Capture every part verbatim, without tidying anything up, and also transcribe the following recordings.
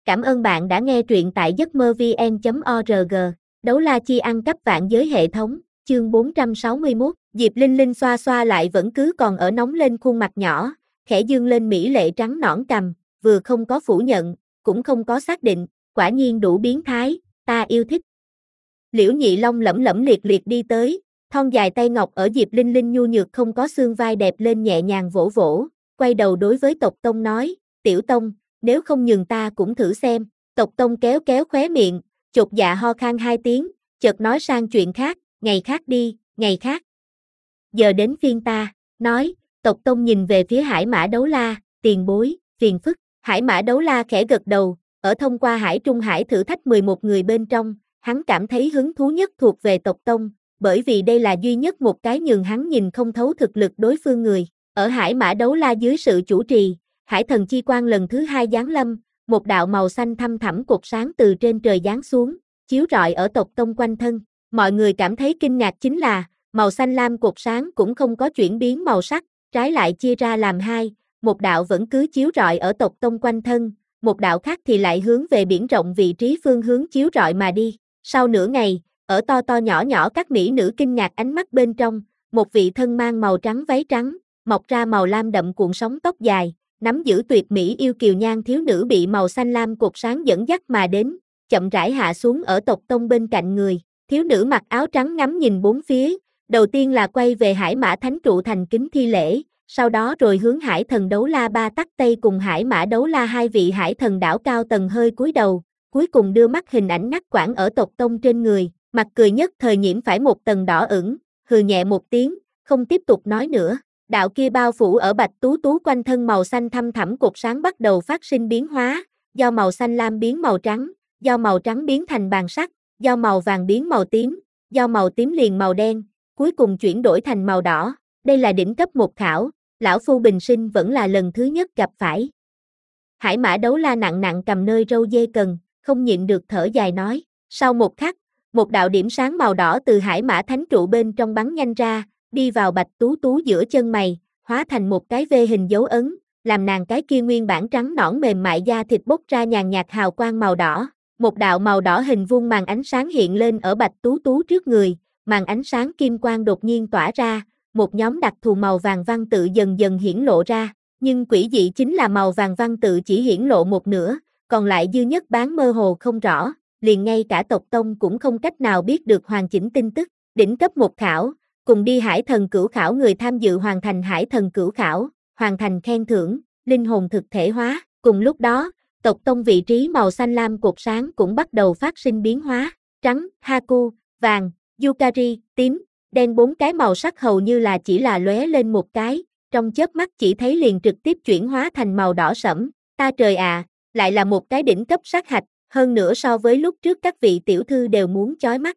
Cảm ơn bạn đã nghe truyện tại giấc mơ vn chấm org. Đấu la chi ăn cắp vạn giới hệ thống, chương bốn trăm sáu mươi mốt. Diệp Linh Linh xoa xoa lại vẫn cứ còn ở nóng lên khuôn mặt nhỏ, khẽ dương lên mỹ lệ trắng nõn cằm, vừa không có phủ nhận, cũng không có xác định, quả nhiên đủ biến thái, ta yêu thích. Liễu Nhị Long lẩm lẩm liệt liệt đi tới, thon dài tay ngọc ở Diệp Linh Linh nhu nhược không có xương vai đẹp lên nhẹ nhàng vỗ vỗ, quay đầu đối với Tộc Tông nói, Tiểu Tông, nếu không nhường ta cũng thử xem. Tộc Tông kéo kéo khóe miệng, chột dạ ho khan hai tiếng, chợt nói sang chuyện khác, ngày khác đi, ngày khác. Giờ đến phiên ta, nói, Tộc Tông nhìn về phía Hải Mã Đấu La, tiền bối, phiền phức. Hải Mã Đấu La khẽ gật đầu, ở thông qua Hải Trung Hải thử thách mười một người bên trong, hắn cảm thấy hứng thú nhất thuộc về Tộc Tông, bởi vì đây là duy nhất một cái nhường hắn nhìn không thấu thực lực đối phương người. Ở Hải Mã Đấu La dưới sự chủ trì, Hải Thần Chi Quang lần thứ hai giáng lâm, một đạo màu xanh thăm thẳm cột sáng từ trên trời giáng xuống, chiếu rọi ở Tộc Tông quanh thân. Mọi người cảm thấy kinh ngạc chính là, màu xanh lam cột sáng cũng không có chuyển biến màu sắc, trái lại chia ra làm hai, một đạo vẫn cứ chiếu rọi ở Tộc Tông quanh thân, một đạo khác thì lại hướng về biển rộng vị trí phương hướng chiếu rọi mà đi. Sau nửa ngày, ở to to nhỏ nhỏ các mỹ nữ kinh ngạc ánh mắt bên trong, một vị thân mang màu trắng váy trắng, mọc ra màu lam đậm cuộn sóng tóc dài, nắm giữ tuyệt mỹ yêu kiều nhan thiếu nữ bị màu xanh lam cột sáng dẫn dắt mà đến, chậm rãi hạ xuống ở Tộc Tông bên cạnh người. Thiếu nữ mặc áo trắng ngắm nhìn bốn phía, đầu tiên là quay về Hải Mã Thánh Trụ thành kính thi lễ, sau đó rồi hướng Hải Thần Đấu La Ba Tắc Tây cùng Hải Mã Đấu La hai vị Hải Thần đảo cao tầng hơi cúi đầu, cuối cùng đưa mắt hình ảnh ngắt quãng ở Tộc Tông trên người, mặt cười nhất thời nhiễm phải một tầng đỏ ửng, hừ nhẹ một tiếng, không tiếp tục nói nữa. Đạo kia bao phủ ở Bạch Tú Tú quanh thân màu xanh thăm thẳm cột sáng bắt đầu phát sinh biến hóa, do màu xanh lam biến màu trắng, do màu trắng biến thành vàng sắc, do màu vàng biến màu tím, do màu tím liền màu đen, cuối cùng chuyển đổi thành màu đỏ. Đây là đỉnh cấp một khảo, lão phu bình sinh vẫn là lần thứ nhất gặp phải. Hải Mã Đấu La nặng nặng cầm nơi râu dê cần, không nhịn được thở dài nói. Sau một khắc, một đạo điểm sáng màu đỏ từ Hải Mã Thánh Trụ bên trong bắn nhanh ra, đi vào Bạch Tú Tú giữa chân mày, hóa thành một cái V hình dấu ấn, làm nàng cái kia nguyên bản trắng nõn mềm mại da thịt bốc ra nhàn nhạt hào quang màu đỏ. Một đạo màu đỏ hình vuông màn ánh sáng hiện lên ở Bạch Tú Tú trước người, màn ánh sáng kim quang đột nhiên tỏa ra, một nhóm đặc thù màu vàng văn tự dần dần hiển lộ ra, nhưng quỷ dị chính là màu vàng văn tự chỉ hiển lộ một nửa, còn lại dư nhất bán mơ hồ không rõ, liền ngay cả Tộc Tông cũng không cách nào biết được hoàn chỉnh tin tức. Đỉnh cấp một khảo, cùng đi Hải Thần Cửu Khảo người tham dự hoàn thành Hải Thần Cửu Khảo, hoàn thành khen thưởng, linh hồn thực thể hóa. Cùng lúc đó, Tộc Tông vị trí màu xanh lam cột sáng cũng bắt đầu phát sinh biến hóa, trắng, Haku, vàng, Yukari, tím, đen, bốn cái màu sắc hầu như là chỉ là lóe lên một cái, trong chớp mắt chỉ thấy liền trực tiếp chuyển hóa thành màu đỏ sẫm. Ta trời à, lại là một cái đỉnh cấp sát hạch, hơn nữa so với lúc trước các vị tiểu thư đều muốn chói mắt.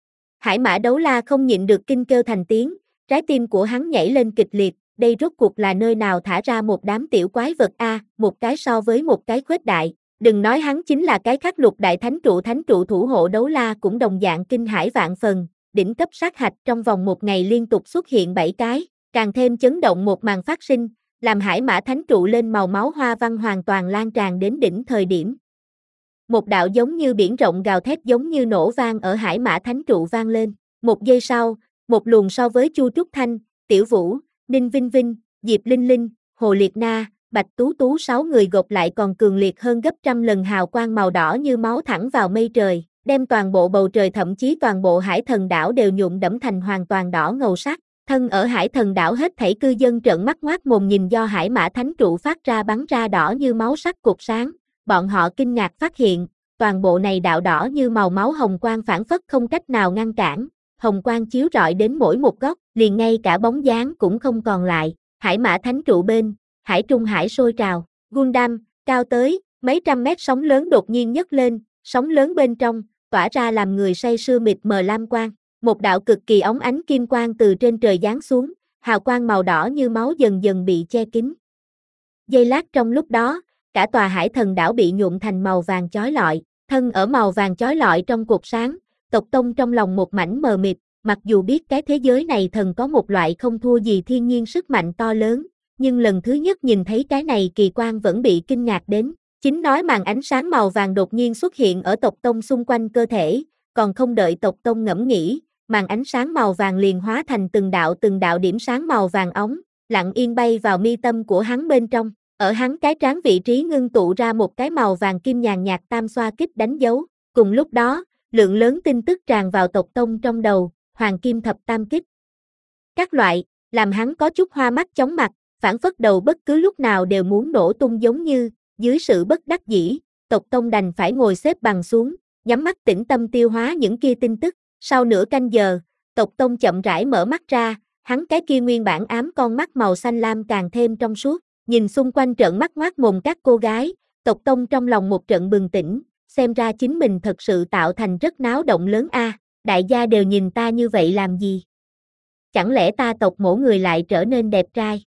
Hải Mã Đấu La không nhịn được kinh kêu thành tiếng, trái tim của hắn nhảy lên kịch liệt, đây rốt cuộc là nơi nào thả ra một đám tiểu quái vật a, à, một cái so với một cái khuếch đại. Đừng nói hắn chính là cái khắc lục đại thánh trụ thánh trụ thủ hộ Đấu La cũng đồng dạng kinh hãi vạn phần, đỉnh cấp sát hạch trong vòng một ngày liên tục xuất hiện bảy cái, càng thêm chấn động một màn phát sinh, làm Hải Mã Thánh Trụ lên màu máu hoa văn hoàn toàn lan tràn đến đỉnh thời điểm. Một đạo giống như biển rộng gào thét giống như nổ vang ở Hải Mã Thánh Trụ vang lên, một giây sau, một luồng so với Chu Trúc Thanh, Tiểu Vũ, Ninh Vinh Vinh, Diệp Linh Linh, Hồ Liệt Na, Bạch Tú Tú sáu người gộp lại còn cường liệt hơn gấp trăm lần hào quang màu đỏ như máu thẳng vào mây trời, đem toàn bộ bầu trời thậm chí toàn bộ Hải Thần đảo đều nhuộm đẫm thành hoàn toàn đỏ ngầu sắc. Thân ở Hải Thần đảo hết thảy cư dân trợn mắt ngoác mồm nhìn do Hải Mã Thánh Trụ phát ra bắn ra đỏ như máu sắc cột sáng, bọn họ kinh ngạc phát hiện, toàn bộ này đạo đỏ như màu máu hồng quang phản phất không cách nào ngăn cản, hồng quang chiếu rọi đến mỗi một góc, liền ngay cả bóng dáng cũng không còn lại. Hải Mã Thánh Trụ bên, Hải Trung Hải sôi trào, Gundam, cao tới mấy trăm mét sóng lớn đột nhiên nhấc lên, sóng lớn bên trong tỏa ra làm người say sưa mịt mờ lam quang, một đạo cực kỳ óng ánh kim quang từ trên trời giáng xuống, hào quang màu đỏ như máu dần dần bị che kín. Giây lát trong lúc đó, cả tòa Hải Thần đảo bị nhuộm thành màu vàng chói lọi, thân ở màu vàng chói lọi trong cột sáng, Tộc Tông trong lòng một mảnh mờ mịt, mặc dù biết cái thế giới này thần có một loại không thua gì thiên nhiên sức mạnh to lớn, nhưng lần thứ nhất nhìn thấy cái này kỳ quan vẫn bị kinh ngạc đến. Chính nói màn ánh sáng màu vàng đột nhiên xuất hiện ở tộc tông xung quanh cơ thể, còn không đợi tộc tông ngẫm nghĩ, màn ánh sáng màu vàng liền hóa thành từng đạo từng đạo điểm sáng màu vàng óng, lặng yên bay vào mi tâm của hắn bên trong, ở hắn cái trán vị trí ngưng tụ ra một cái màu vàng kim nhàn nhạt tam xoa kích đánh dấu, cùng lúc đó, lượng lớn tin tức tràn vào tộc tông trong đầu, hoàng kim thập tam kích. Các loại, làm hắn có chút hoa mắt chóng mặt, phản phất đầu bất cứ lúc nào đều muốn nổ tung giống như, dưới sự bất đắc dĩ, tộc tông đành phải ngồi xếp bằng xuống, nhắm mắt tĩnh tâm tiêu hóa những kia tin tức, sau nửa canh giờ, tộc tông chậm rãi mở mắt ra, hắn cái kia nguyên bản ám con mắt màu xanh lam càng thêm trong suốt, nhìn xung quanh trợn mắt ngoác mồm các cô gái, tộc tông trong lòng một trận bừng tỉnh, xem ra chính mình thật sự tạo thành rất náo động lớn a, đại gia đều nhìn ta như vậy làm gì? Chẳng lẽ ta tộc mỗi người lại trở nên đẹp trai?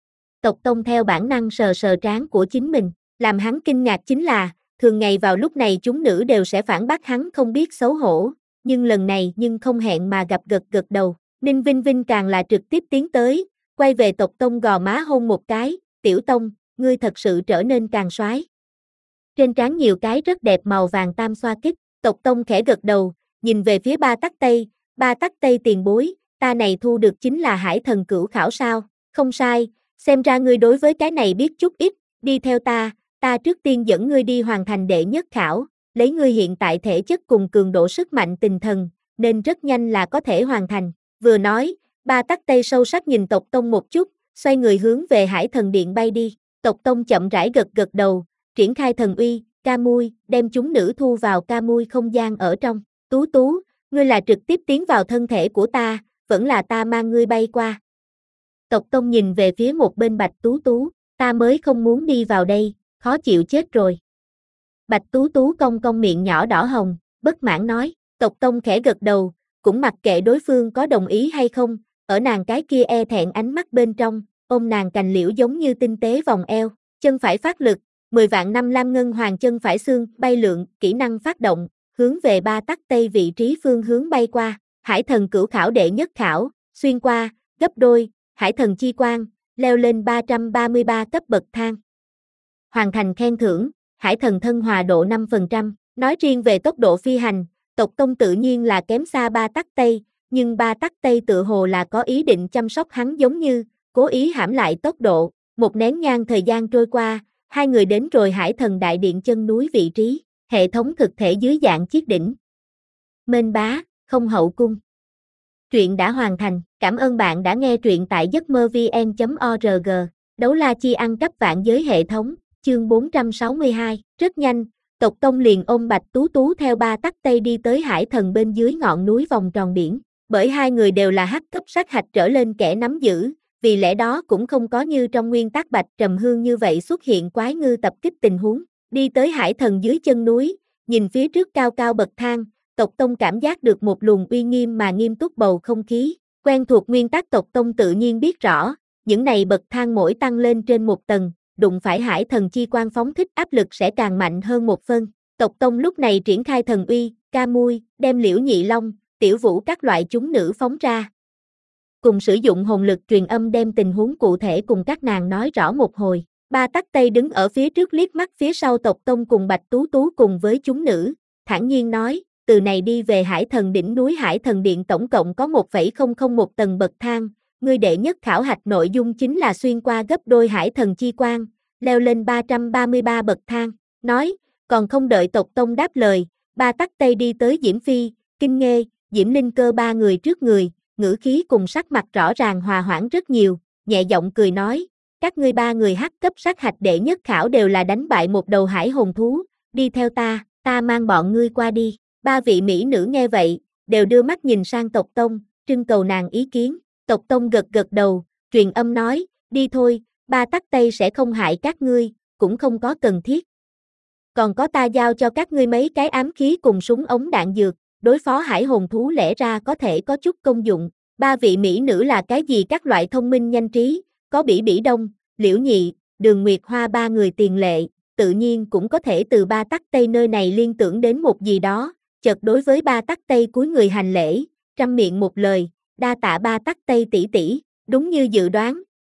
Tộc tông theo bản năng sờ sờ trán của chính mình, làm hắn kinh ngạc chính là, thường ngày vào lúc này chúng nữ đều sẽ phản bác hắn không biết xấu hổ, nhưng lần này nhưng không hẹn mà gặp gật gật đầu, Ninh Vinh Vinh càng là trực tiếp tiến tới, quay về tộc tông gò má hôn một cái, tiểu tông, ngươi thật sự trở nên càng soái. Trên trán nhiều cái rất đẹp màu vàng tam xoa kích, tộc tông khẽ gật đầu, nhìn về phía ba tắc tây, ba tắc tây tiền bối, ta này thu được chính là hải thần cửu khảo sao, không sai, xem ra ngươi đối với cái này biết chút ít, đi theo ta, ta trước tiên dẫn ngươi đi hoàn thành đệ nhất khảo, lấy ngươi hiện tại thể chất cùng cường độ sức mạnh tinh thần, nên rất nhanh là có thể hoàn thành, vừa nói, ba tắc tây sâu sắc nhìn tộc tông một chút, xoay người hướng về hải thần điện bay đi, tộc tông chậm rãi gật gật đầu, triển khai thần uy, ca mui, đem chúng nữ thu vào ca mui không gian ở trong, tú tú, ngươi là trực tiếp tiến vào thân thể của ta, vẫn là ta mang ngươi bay qua. Tộc tông nhìn về phía một bên Bạch Tú Tú, ta mới không muốn đi vào đây, khó chịu chết rồi. Bạch Tú Tú cong cong miệng nhỏ đỏ hồng, bất mãn nói, tộc tông khẽ gật đầu, cũng mặc kệ đối phương có đồng ý hay không, ở nàng cái kia e thẹn ánh mắt bên trong, ôm nàng cành liễu giống như tinh tế vòng eo, chân phải phát lực, mười vạn năm lam ngân hoàng chân phải xương, bay lượn, kỹ năng phát động, hướng về ba tắc tây vị trí phương hướng bay qua, hải thần cửu khảo đệ nhất khảo, xuyên qua, gấp đôi, hải thần chi quang, leo lên ba trăm ba mươi ba cấp bậc thang. Hoàn thành khen thưởng, hải thần thân hòa độ năm phần trăm, nói riêng về tốc độ phi hành, tộc tông tự nhiên là kém xa ba tắc tây, nhưng ba tắc tây tự hồ là có ý định chăm sóc hắn giống như, cố ý hãm lại tốc độ, một nén nhang thời gian trôi qua, hai người đến rồi hải thần đại điện chân núi vị trí, hệ thống thực thể dưới dạng chiếc đỉnh. Mênh bá, không hậu cung. Truyện đã hoàn thành, cảm ơn bạn đã nghe truyện tại giấc mơ vn chấm org, đấu la chi ăn cắp vạn giới hệ thống, chương bốn trăm sáu mươi hai, rất nhanh, tộc tông liền ôm Bạch Tú Tú theo ba tắc tây đi tới hải thần bên dưới ngọn núi vòng tròn biển, bởi hai người đều là hắc cấp sát hạch trở lên kẻ nắm giữ, vì lẽ đó cũng không có như trong nguyên tắc Bạch Trầm Hương như vậy xuất hiện quái ngư tập kích tình huống, đi tới hải thần dưới chân núi, nhìn phía trước cao cao bậc thang, tộc tông cảm giác được một luồng uy nghiêm mà nghiêm túc bầu không khí, quen thuộc nguyên tắc tộc tông tự nhiên biết rõ, những này bậc thang mỗi tăng lên trên một tầng, đụng phải hải thần chi quan phóng thích áp lực sẽ càng mạnh hơn một phân, tộc tông lúc này triển khai thần uy, ca mui, đem Liễu Nhị Long, Tiểu Vũ các loại chúng nữ phóng ra. Cùng sử dụng hồn lực truyền âm đem tình huống cụ thể cùng các nàng nói rõ một hồi, ba tắc tây đứng ở phía trước liếc mắt phía sau tộc tông cùng Bạch Tú Tú cùng với chúng nữ, thản nhiên nói, từ này đi về hải thần đỉnh núi hải thần điện tổng cộng có một phẩy không không một tầng bậc thang, ngươi đệ nhất khảo hạch nội dung chính là xuyên qua gấp đôi hải thần chi quang, leo lên ba trăm ba mươi ba bậc thang, nói, còn không đợi tộc tông đáp lời, ba tắc tây đi tới Diễm Phi, Kinh Nghê, Diễm Linh Cơ ba người trước người, ngữ khí cùng sắc mặt rõ ràng hòa hoãn rất nhiều, nhẹ giọng cười nói, các ngươi ba người hắc cấp sát hạch đệ nhất khảo đều là đánh bại một đầu hải hồn thú, đi theo ta, ta mang bọn ngươi qua đi, ba vị mỹ nữ nghe vậy, đều đưa mắt nhìn sang tộc tông, trưng cầu nàng ý kiến, tộc tông gật gật đầu, truyền âm nói, đi thôi, ba tắc tây sẽ không hại các ngươi, cũng không có cần thiết. Còn có ta giao cho các ngươi mấy cái ám khí cùng súng ống đạn dược, đối phó hải hồn thú lẽ ra có thể có chút công dụng, ba vị mỹ nữ là cái gì các loại thông minh nhanh trí, có Bỉ Bỉ Đông, Liễu Nhị, Đường Nguyệt Hoa ba người tiền lệ, tự nhiên cũng có thể từ ba tắc tây nơi này liên tưởng đến một gì đó, chợt đối với ba tắc tây cúi người hành lễ, trăm miệng một lời, đa tạ ba tắc tây tỷ tỷ, đúng như dự đoán,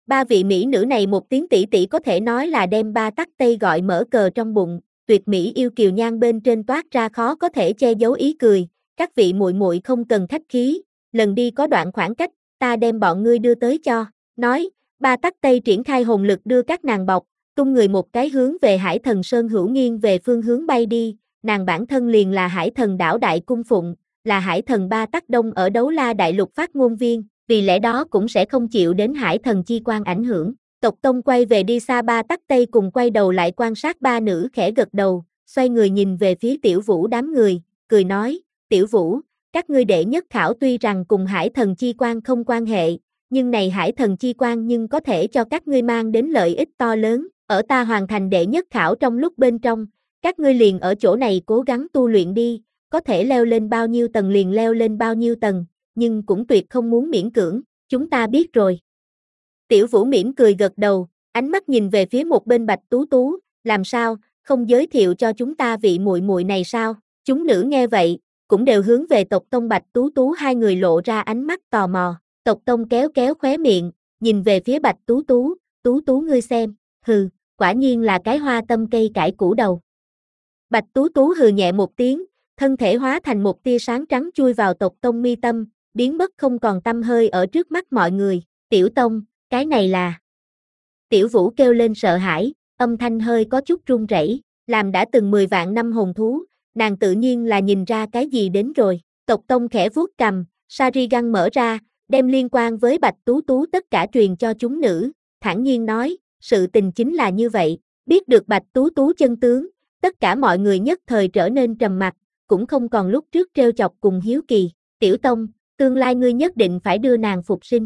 Ba vị mỹ nữ này một tiếng tỷ tỷ có thể nói là đem ba tắc tây gọi mở cờ trong bụng, tuyệt mỹ yêu kiều nhan bên trên toát ra khó có thể che giấu ý cười, các vị muội muội không cần khách khí, lần đi có đoạn khoảng cách, ta đem bọn ngươi đưa tới cho, nói, ba tắc tây triển khai hồn lực đưa các nàng bọc, tung người một cái hướng về Hải Thần Sơn hữu nghiêng về phương hướng bay đi, nàng bản thân liền là Hải Thần đảo Đại Cung Phụng, là Hải Thần ba tắc đông ở Đấu La Đại Lục phát ngôn viên, vì lẽ đó cũng sẽ không chịu đến Hải Thần chi quan ảnh hưởng. Tộc Tông quay về đi xa ba tắc tây cùng quay đầu lại quan sát ba nữ khẽ gật đầu, xoay người nhìn về phía Tiểu Vũ đám người, cười nói, Tiểu Vũ, các ngươi đệ nhất khảo tuy rằng cùng Hải Thần chi quan không quan hệ, nhưng này Hải Thần chi quan nhưng có thể cho các ngươi mang đến lợi ích to lớn, ở ta hoàn thành đệ nhất khảo trong lúc bên trong, các ngươi liền ở chỗ này cố gắng tu luyện đi, có thể leo lên bao nhiêu tầng liền leo lên bao nhiêu tầng, nhưng cũng tuyệt không muốn miễn cưỡng, chúng ta biết rồi. Tiểu Vũ mỉm cười gật đầu, ánh mắt nhìn về phía một bên Bạch Tú Tú, làm sao, không giới thiệu cho chúng ta vị muội muội này sao? Chúng nữ nghe vậy, cũng đều hướng về Tộc Tông Bạch Tú Tú hai người lộ ra ánh mắt tò mò. Tộc Tông kéo kéo khóe miệng, nhìn về phía Bạch Tú Tú, Tú Tú ngươi xem, hừ, quả nhiên là cái hoa tâm cây cải củ đầu. Bạch Tú Tú hừ nhẹ một tiếng, thân thể hóa thành một tia sáng trắng chui vào Tộc Tông mi tâm, biến mất không còn tăm hơi ở trước mắt mọi người. Tiểu Tông, cái này là... Tiểu Vũ kêu lên sợ hãi, âm thanh hơi có chút run rẩy, làm đã từng mười vạn năm hồn thú, nàng tự nhiên là nhìn ra cái gì đến rồi. Tộc Tông khẽ vuốt cầm, Sharingan mở ra, đem liên quan với Bạch Tú Tú tất cả truyền cho chúng nữ, thản nhiên nói, sự tình chính là như vậy, biết được Bạch Tú Tú chân tướng, tất cả mọi người nhất thời trở nên trầm mặc, cũng không còn lúc trước trêu chọc cùng hiếu kỳ. Tiểu Tông, tương lai ngươi nhất định phải đưa nàng phục sinh.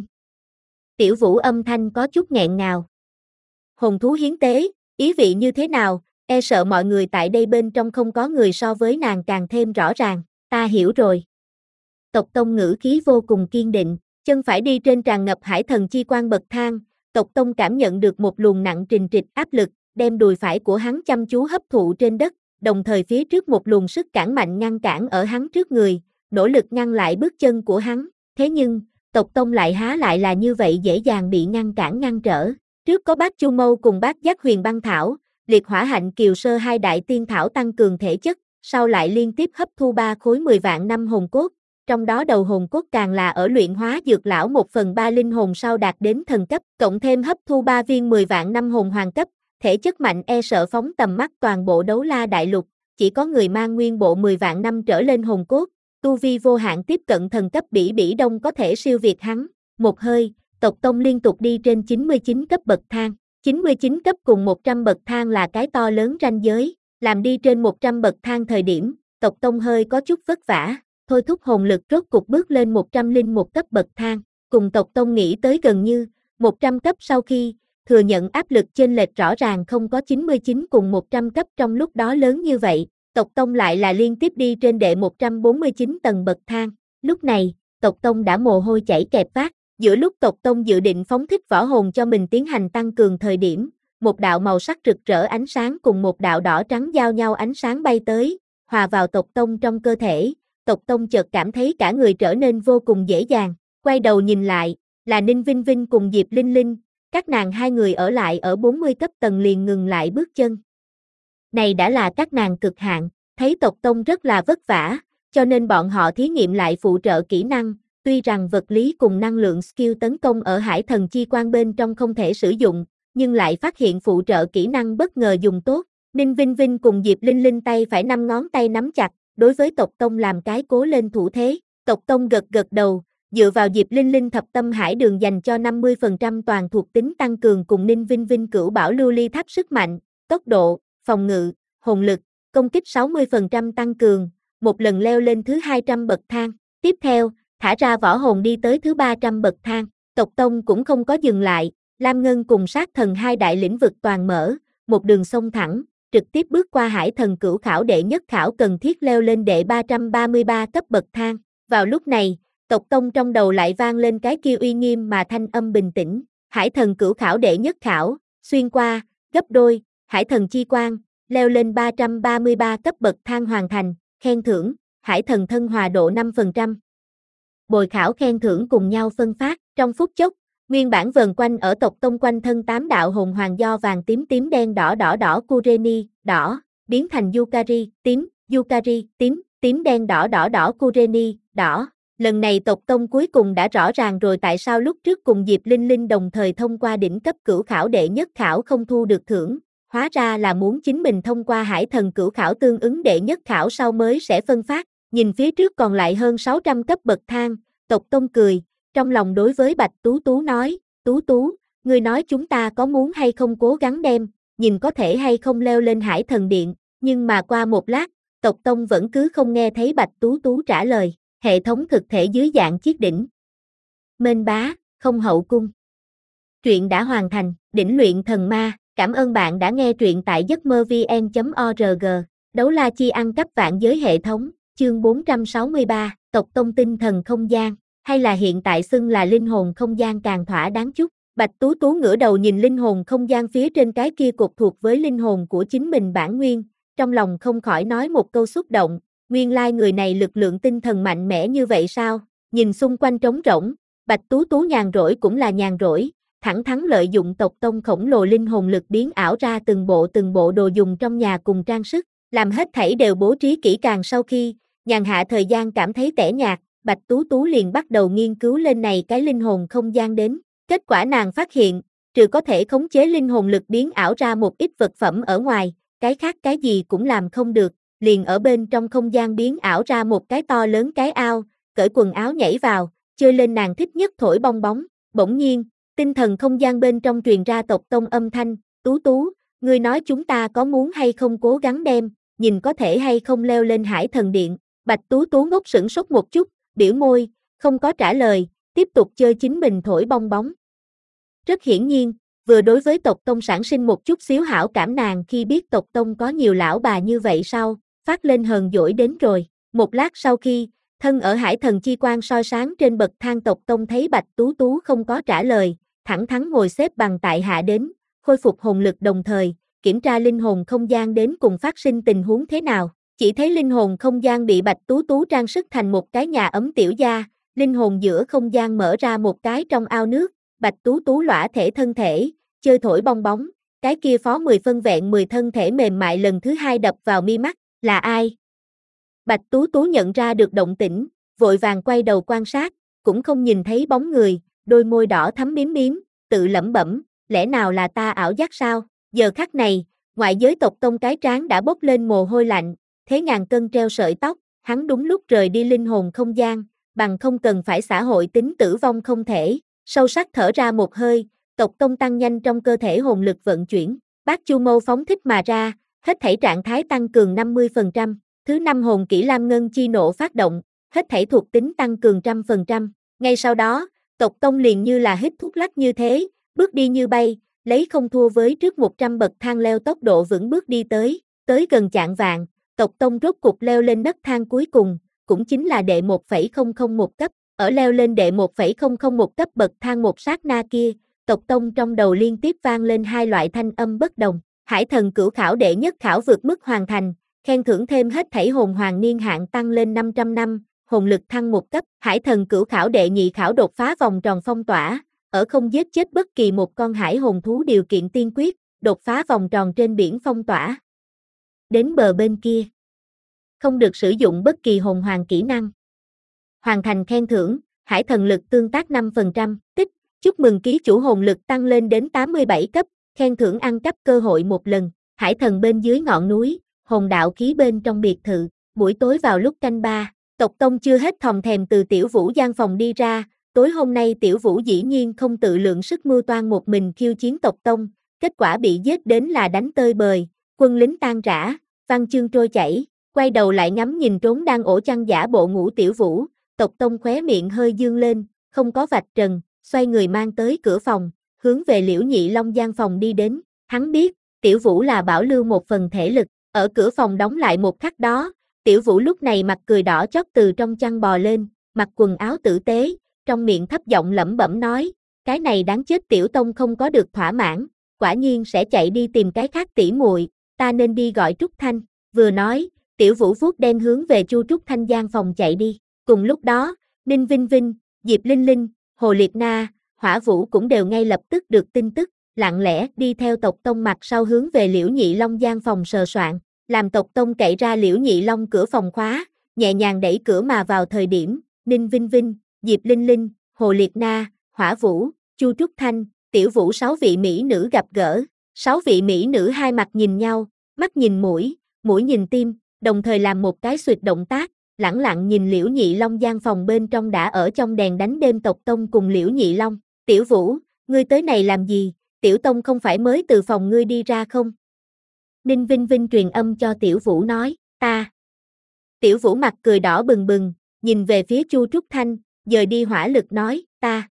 Tiểu Vũ âm thanh có chút nghẹn ngào. Hồn thú hiến tế, ý vị như thế nào, e sợ mọi người tại đây bên trong không có người so với nàng càng thêm rõ ràng, ta hiểu rồi. Tộc Tông ngữ khí vô cùng kiên định, chân phải đi trên tràn ngập Hải Thần chi quan bậc thang, Tộc Tông cảm nhận được một luồng nặng trình trịch áp lực, đem đùi phải của hắn chăm chú hấp thụ trên đất, đồng thời phía trước một luồng sức cản mạnh ngăn cản ở hắn trước người, nỗ lực ngăn lại bước chân của hắn, thế nhưng, Tộc Tông lại há lại là như vậy dễ dàng bị ngăn cản ngăn trở. Trước có Bát Chu Mâu cùng Bát Giác Huyền Băng Thảo, Liệt Hỏa Hạnh Kiều Sơ hai đại tiên thảo tăng cường thể chất, sau lại liên tiếp hấp thu ba khối mười vạn năm hồn cốt, trong đó đầu hồn cốt càng là ở luyện hóa dược lão một phần ba linh hồn sau đạt đến thần cấp, cộng thêm hấp thu ba viên mười vạn năm hồn hoàng cấp, thể chất mạnh e sợ phóng tầm mắt toàn bộ Đấu La Đại Lục, chỉ có người mang nguyên bộ mười vạn năm trở lên hồn cốt, tu vi vô hạn tiếp cận thần cấp Bỉ Bỉ Đông có thể siêu việt hắn. Một hơi, Tộc Tông liên tục đi trên chín mươi chín cấp bậc thang, chín mươi chín cấp cùng một trăm bậc thang là cái to lớn ranh giới, làm đi trên một trăm bậc thang thời điểm, Tộc Tông hơi có chút vất vả, thôi thúc hồn lực rốt cục bước lên một trăm lẻ một cấp bậc thang, cùng Tộc Tông nghĩ tới gần như, một trăm cấp sau khi, thừa nhận áp lực chênh lệch rõ ràng không có chín mươi chín cùng một trăm cấp trong lúc đó lớn như vậy, Tộc Tông lại là liên tiếp đi trên đệ một trăm bốn mươi chín tầng bậc thang, lúc này, Tộc Tông đã mồ hôi chảy kẹp vát, giữa lúc Tộc Tông dự định phóng thích võ hồn cho mình tiến hành tăng cường thời điểm, một đạo màu sắc rực rỡ ánh sáng cùng một đạo đỏ trắng giao nhau ánh sáng bay tới, hòa vào Tộc Tông trong cơ thể, Tộc Tông chợt cảm thấy cả người trở nên vô cùng dễ dàng, quay đầu nhìn lại, là Ninh Vinh Vinh cùng Diệp Linh Linh, các nàng hai người ở lại ở bốn mươi cấp tầng liền ngừng lại bước chân. Này đã là các nàng cực hạn, thấy Tộc Tông rất là vất vả, cho nên bọn họ thí nghiệm lại phụ trợ kỹ năng, tuy rằng vật lý cùng năng lượng skill tấn công ở Hải Thần chi quan bên trong không thể sử dụng, nhưng lại phát hiện phụ trợ kỹ năng bất ngờ dùng tốt, Ninh Vinh Vinh cùng Diệp Linh Linh tay phải năm ngón tay nắm chặt, đối với Tộc Tông làm cái cố lên thủ thế, Tộc Tông gật gật đầu, dựa vào Diệp Linh Linh thập tâm hải đường dành cho năm mươi phần trăm toàn thuộc tính tăng cường cùng Ninh Vinh Vinh cửu bảo lưu ly tháp sức mạnh, tốc độ, phòng ngự, hồn lực, công kích sáu mươi phần trăm tăng cường, một lần leo lên thứ hai trăm bậc thang, tiếp theo, thả ra võ hồn đi tới thứ ba trăm bậc thang, Tộc Tông cũng không có dừng lại, Lam Ngân cùng Sát Thần hai đại lĩnh vực toàn mở, một đường sông thẳng, trực tiếp bước qua Hải Thần cửu khảo đệ nhất khảo cần thiết leo lên đệ ba trăm ba mươi ba cấp bậc thang, vào lúc này, Tộc Tông trong đầu lại vang lên cái kia uy nghiêm mà thanh âm bình tĩnh, Hải Thần cửu khảo đệ nhất khảo, xuyên qua, gấp đôi, Hải Thần chi quan, leo lên ba trăm ba mươi ba cấp bậc thang hoàn thành, khen thưởng, Hải Thần thân hòa độ năm phần trăm. Bồi khảo khen thưởng cùng nhau phân phát, trong phút chốc, Nguyên bản vờn quanh ở tộc tông quanh thân tám đạo hồn hoàng do vàng tím tím đen đỏ đỏ đỏ Kureni, đỏ, biến thành Yukari, tím, Yukari, tím, tím đen đỏ đỏ đỏ Kureni, đỏ. Lần này tộc tông cuối cùng đã rõ ràng rồi tại sao lúc trước cùng Diệp Linh Linh đồng thời thông qua đỉnh cấp cửu khảo đệ nhất khảo không thu được thưởng, hóa ra là muốn chính mình thông qua hải thần cửu khảo tương ứng đệ nhất khảo sau mới sẽ phân phát. Nhìn phía trước còn lại hơn sáu trăm cấp bậc thang, tộc tông cười, trong lòng đối với Bạch Tú Tú nói, Tú Tú, ngươi nói chúng ta có muốn hay không cố gắng đem, nhìn có thể hay không leo lên hải thần điện, nhưng mà qua một lát, tộc tông vẫn cứ không nghe thấy Bạch Tú Tú trả lời, hệ thống thực thể dưới dạng chiếc đỉnh. Mênh bá, không hậu cung. Truyện đã hoàn thành, đỉnh luyện thần ma, cảm ơn bạn đã nghe truyện tại giấc mơ vn chấm org, đấu la chi ăn cắp vạn giới hệ thống, chương bốn trăm sáu mươi ba, tộc tông tinh thần không gian, hay là hiện tại xưng là linh hồn không gian càng thỏa đáng chút. Bạch Tú Tú ngửa đầu nhìn linh hồn không gian phía trên cái kia cột thuộc với linh hồn của chính mình bản nguyên, trong lòng không khỏi nói một câu xúc động, nguyên lai người này lực lượng tinh thần mạnh mẽ như vậy sao? Nhìn xung quanh trống rỗng, Bạch Tú Tú nhàn rỗi cũng là nhàn rỗi, thẳng thắn lợi dụng tộc tông khổng lồ linh hồn lực biến ảo ra từng bộ từng bộ đồ dùng trong nhà cùng trang sức, làm hết thảy đều bố trí kỹ càng. Sau khi nhàn hạ thời gian cảm thấy tẻ nhạt, Bạch Tú Tú liền bắt đầu nghiên cứu lên này cái linh hồn không gian đến. Kết quả nàng phát hiện, trừ có thể khống chế linh hồn lực biến ảo ra một ít vật phẩm ở ngoài, cái khác cái gì cũng làm không được, liền ở bên trong không gian biến ảo ra một cái to lớn cái ao, cởi quần áo nhảy vào, chơi lên nàng thích nhất thổi bong bóng. Bỗng nhiên, tinh thần không gian bên trong truyền ra tộc tông âm thanh, Tú Tú, ngươi nói chúng ta có muốn hay không cố gắng đem, nhìn có thể hay không leo lên hải thần điện. Bạch Tú Tú ngốc sửng sốt một chút, biểu môi, không có trả lời, tiếp tục chơi chính mình thổi bong bóng. Rất hiển nhiên, vừa đối với tộc tông sản sinh một chút xíu hảo cảm nàng khi biết tộc tông có nhiều lão bà như vậy sau, phát lên hờn dỗi đến rồi. Một lát sau khi, thân ở hải thần chi quang soi sáng trên bậc thang tộc tông thấy Bạch Tú Tú không có trả lời, thẳng thắn ngồi xếp bằng tại hạ đến, khôi phục hồn lực đồng thời, kiểm tra linh hồn không gian đến cùng phát sinh tình huống thế nào. Chỉ thấy linh hồn không gian bị Bạch Tú Tú trang sức thành một cái nhà ấm tiểu gia, linh hồn giữa không gian mở ra một cái trong ao nước, Bạch Tú Tú lõa thể thân thể, chơi thổi bong bóng, cái kia phó mười phân vẹn mười thân thể mềm mại lần thứ hai đập vào mi mắt, là ai? Bạch Tú Tú nhận ra được động tĩnh, vội vàng quay đầu quan sát, cũng không nhìn thấy bóng người, đôi môi đỏ thắm miếm miếm, tự lẩm bẩm, lẽ nào là ta ảo giác sao? Giờ khắc này, ngoại giới tộc tông cái trán đã bốc lên mồ hôi lạnh, thế ngàn cân treo sợi tóc, hắn đúng lúc rời đi linh hồn không gian, bằng không cần phải xã hội tính tử vong không thể. Sâu sắc thở ra một hơi, tộc tông tăng nhanh trong cơ thể hồn lực vận chuyển, Bát Chu Mâu phóng thích mà ra, hết thảy trạng thái tăng cường năm mươi phần trăm, thứ năm hồn kỹ Lam Ngân Chi Nộ phát động, hết thảy thuộc tính tăng cường trăm phần trăm. Ngay sau đó, tộc tông liền như là hít thuốc lắc như thế, bước đi như bay, lấy không thua với trước một trăm bậc thang leo tốc độ vững bước đi tới, tới gần chạng vạng, tộc tông rốt cục leo lên nấc thang cuối cùng, cũng chính là đệ một phẩy không không một cấp. Ở leo lên đệ một phẩy không không một cấp bậc thang một sát na kia, tộc tông trong đầu liên tiếp vang lên hai loại thanh âm bất đồng. Hải thần cửu khảo đệ nhất khảo vượt mức hoàn thành, khen thưởng thêm hết thảy hồn hoàng niên hạn tăng lên năm trăm năm, hồn lực thăng một cấp. Hải thần cửu khảo đệ nhị khảo đột phá vòng tròn phong tỏa, ở không giết chết bất kỳ một con hải hồn thú điều kiện tiên quyết, đột phá vòng tròn trên biển phong tỏa. Đến bờ bên kia, không được sử dụng bất kỳ hồn hoàng kỹ năng. Hoàn thành khen thưởng, hải thần lực tương tác năm phần trăm, tích, chúc mừng ký chủ hồn lực tăng lên đến tám mươi bảy cấp, khen thưởng ăn cắp cơ hội một lần, hải thần bên dưới ngọn núi, hồn đạo khí bên trong biệt thự, buổi tối vào lúc canh ba, tộc tông chưa hết thòng thèm từ Tiểu Vũ gian phòng đi ra, tối hôm nay Tiểu Vũ dĩ nhiên không tự lượng sức mưu toan một mình khiêu chiến tộc tông, kết quả bị giết đến là đánh tơi bời, quân lính tan rã, văn chương trôi chảy, quay đầu lại ngắm nhìn trốn đang ổ chăn giả bộ ngủ Tiểu Vũ. Tộc tông khóe miệng hơi dương lên, không có vạch trần, xoay người mang tới cửa phòng, hướng về Liễu Nhị Long gian phòng đi đến. Hắn biết, Tiểu Vũ là bảo lưu một phần thể lực, ở cửa phòng đóng lại một khắc đó, Tiểu Vũ lúc này mặt cười đỏ chót từ trong chăn bò lên, mặc quần áo tử tế, trong miệng thấp giọng lẩm bẩm nói, cái này đáng chết Tiểu Tông không có được thỏa mãn, quả nhiên sẽ chạy đi tìm cái khác tỉ muội, ta nên đi gọi Trúc Thanh. Vừa nói, Tiểu Vũ vuốt đem hướng về Chu Trúc Thanh gian phòng chạy đi. Cùng lúc đó, Ninh Vinh Vinh, Diệp Linh Linh, Hồ Liệt Na, Hỏa Vũ cũng đều ngay lập tức được tin tức, lặng lẽ đi theo tộc tông mặt sau hướng về Liễu Nhị Long gian phòng sờ soạn, làm tộc tông cậy ra Liễu Nhị Long cửa phòng khóa, nhẹ nhàng đẩy cửa mà vào thời điểm, Ninh Vinh Vinh, Diệp Linh Linh, Hồ Liệt Na, Hỏa Vũ, Chu Trúc Thanh, Tiểu Vũ sáu vị mỹ nữ gặp gỡ, sáu vị mỹ nữ hai mặt nhìn nhau, mắt nhìn mũi, mũi nhìn tim, đồng thời làm một cái xuyệt động tác, lẳng lặng nhìn Liễu Nhị Long gian phòng bên trong đã ở trong đèn đánh đêm tộc tông cùng Liễu Nhị Long. Tiểu Vũ, ngươi tới này làm gì? Tiểu Tông không phải mới từ phòng ngươi đi ra không? Ninh Vinh Vinh truyền âm cho Tiểu Vũ nói, ta. Tiểu Vũ mặt cười đỏ bừng bừng, nhìn về phía Chu Trúc Thanh, dời đi hỏa lực nói, ta.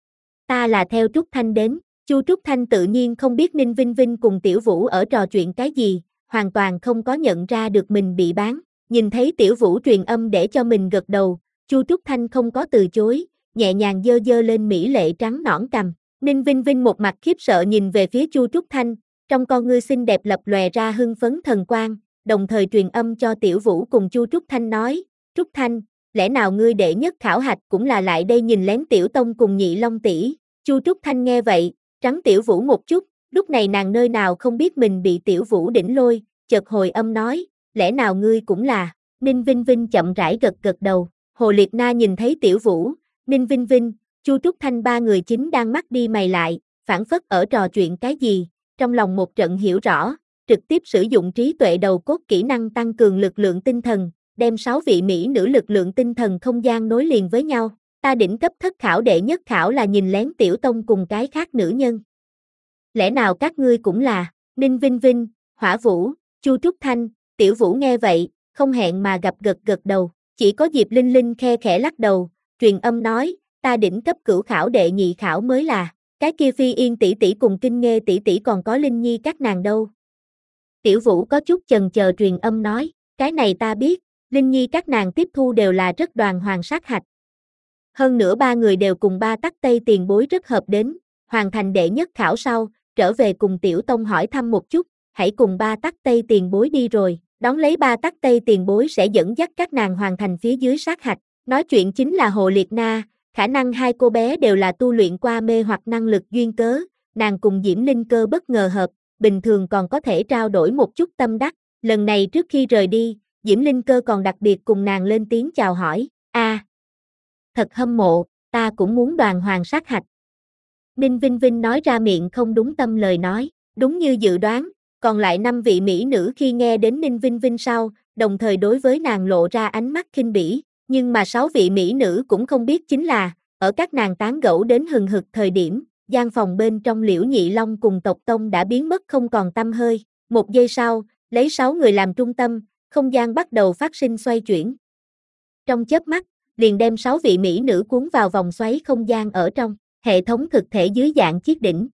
Ta là theo Trúc Thanh đến. Chu Trúc Thanh tự nhiên không biết Ninh Vinh Vinh cùng Tiểu Vũ ở trò chuyện cái gì, hoàn toàn không có nhận ra được mình bị bán. Nhìn thấy Tiểu Vũ truyền âm để cho mình gật đầu, Chu Trúc Thanh không có từ chối, nhẹ nhàng dơ dơ lên mỹ lệ trắng nõn cằm. Ninh Vinh Vinh một mặt khiếp sợ nhìn về phía Chu Trúc Thanh, trong con ngươi xinh đẹp lập lòe ra hưng phấn thần quang, đồng thời truyền âm cho Tiểu Vũ cùng Chu Trúc Thanh nói, Trúc Thanh, lẽ nào ngươi đệ nhất khảo hạch cũng là lại đây nhìn lén Tiểu Tông cùng Nhị Long tỷ? Chu Trúc Thanh nghe vậy, trắng Tiểu Vũ một chút, lúc này nàng nơi nào không biết mình bị Tiểu Vũ đỉnh lôi, chợt hồi âm nói, lẽ nào ngươi cũng là? Ninh Vinh Vinh chậm rãi gật gật đầu. Hồ Liệt Na nhìn thấy Tiểu Vũ, Ninh Vinh Vinh, Chu Trúc Thanh ba người chính đang mắt đi mày lại, phản phất ở trò chuyện cái gì, trong lòng một trận hiểu rõ, trực tiếp sử dụng trí tuệ đầu cốt kỹ năng tăng cường lực lượng tinh thần, đem sáu vị mỹ nữ lực lượng tinh thần không gian nối liền với nhau. Ta đỉnh cấp thất khảo đệ nhất khảo là nhìn lén Tiểu Tông cùng cái khác nữ nhân. Lẽ nào các ngươi cũng là? Ninh Vinh Vinh, Hỏa Vũ, Chu Trúc Thanh, Tiểu Vũ nghe vậy, không hẹn mà gặp gật gật đầu, chỉ có Diệp Linh Linh khe khẽ lắc đầu, truyền âm nói, ta đỉnh cấp cửu khảo đệ nhị khảo mới là, cái kia Phi Yên tỷ tỷ cùng Kinh Nghê tỷ tỷ còn có Linh Nhi các nàng đâu. Tiểu Vũ có chút chần chờ truyền âm nói, cái này ta biết, Linh Nhi các nàng tiếp thu đều là rất đoàn hoàng sát hạch. Hơn nữa ba người đều cùng ba tắc Tây tiền bối rất hợp đến, hoàn thành đệ nhất khảo sau, trở về cùng Tiểu Tông hỏi thăm một chút, hãy cùng ba tắc Tây tiền bối đi rồi, đón lấy ba tắc Tây tiền bối sẽ dẫn dắt các nàng hoàn thành phía dưới sát hạch. Nói chuyện chính là Hồ Liệt Na, khả năng hai cô bé đều là tu luyện qua mê hoặc năng lực duyên cớ, nàng cùng Diễm Linh Cơ bất ngờ hợp, bình thường còn có thể trao đổi một chút tâm đắc, lần này trước khi rời đi, Diễm Linh Cơ còn đặc biệt cùng nàng lên tiếng chào hỏi, a, à, thật hâm mộ, ta cũng muốn đoàn hoàng sát hạch. Ninh Vinh Vinh nói ra miệng không đúng tâm lời nói, đúng như dự đoán, còn lại năm vị mỹ nữ khi nghe đến Ninh Vinh Vinh sau, đồng thời đối với nàng lộ ra ánh mắt khinh bỉ, nhưng mà sáu vị mỹ nữ cũng không biết chính là, ở các nàng tán gẫu đến hừng hực thời điểm, gian phòng bên trong Liễu Nhị Long cùng tộc tông đã biến mất không còn tăm hơi, một giây sau, lấy sáu người làm trung tâm, không gian bắt đầu phát sinh xoay chuyển. Trong chớp mắt, liền đem sáu vị mỹ nữ cuốn vào vòng xoáy không gian ở trong, hệ thống thực thể dưới dạng chiếc đỉnh.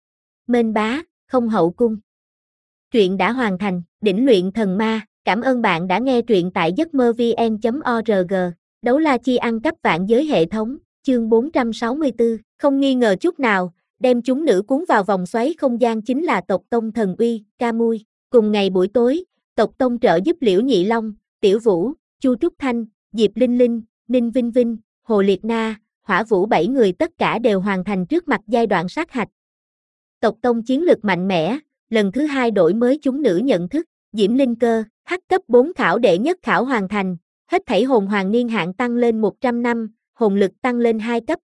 Mênh bá, không hậu cung. Truyện đã hoàn thành, đỉnh luyện thần ma, cảm ơn bạn đã nghe truyện tại giấc mơ vn chấm org, đấu la chi ăn cắp vạn giới hệ thống, chương bốn trăm sáu mươi tư, không nghi ngờ chút nào, đem chúng nữ cuốn vào vòng xoáy không gian chính là tộc tông thần uy, Ca Mui. Cùng ngày buổi tối, tộc tông trợ giúp Liễu Nhị Long, Tiểu Vũ, Chu Trúc Thanh, Diệp Linh Linh, Ninh Vinh Vinh, Hồ Liệt Na, Hỏa Vũ bảy người tất cả đều hoàn thành trước mặt giai đoạn sát hạch. Tộc tông chiến lực mạnh mẽ, lần thứ hai đổi mới chúng nữ nhận thức, Diễm Linh Cơ, hắc cấp bốn khảo đệ nhất khảo hoàn thành, hết thảy hồn hoàng niên hạn tăng lên một trăm năm, hồn lực tăng lên hai cấp.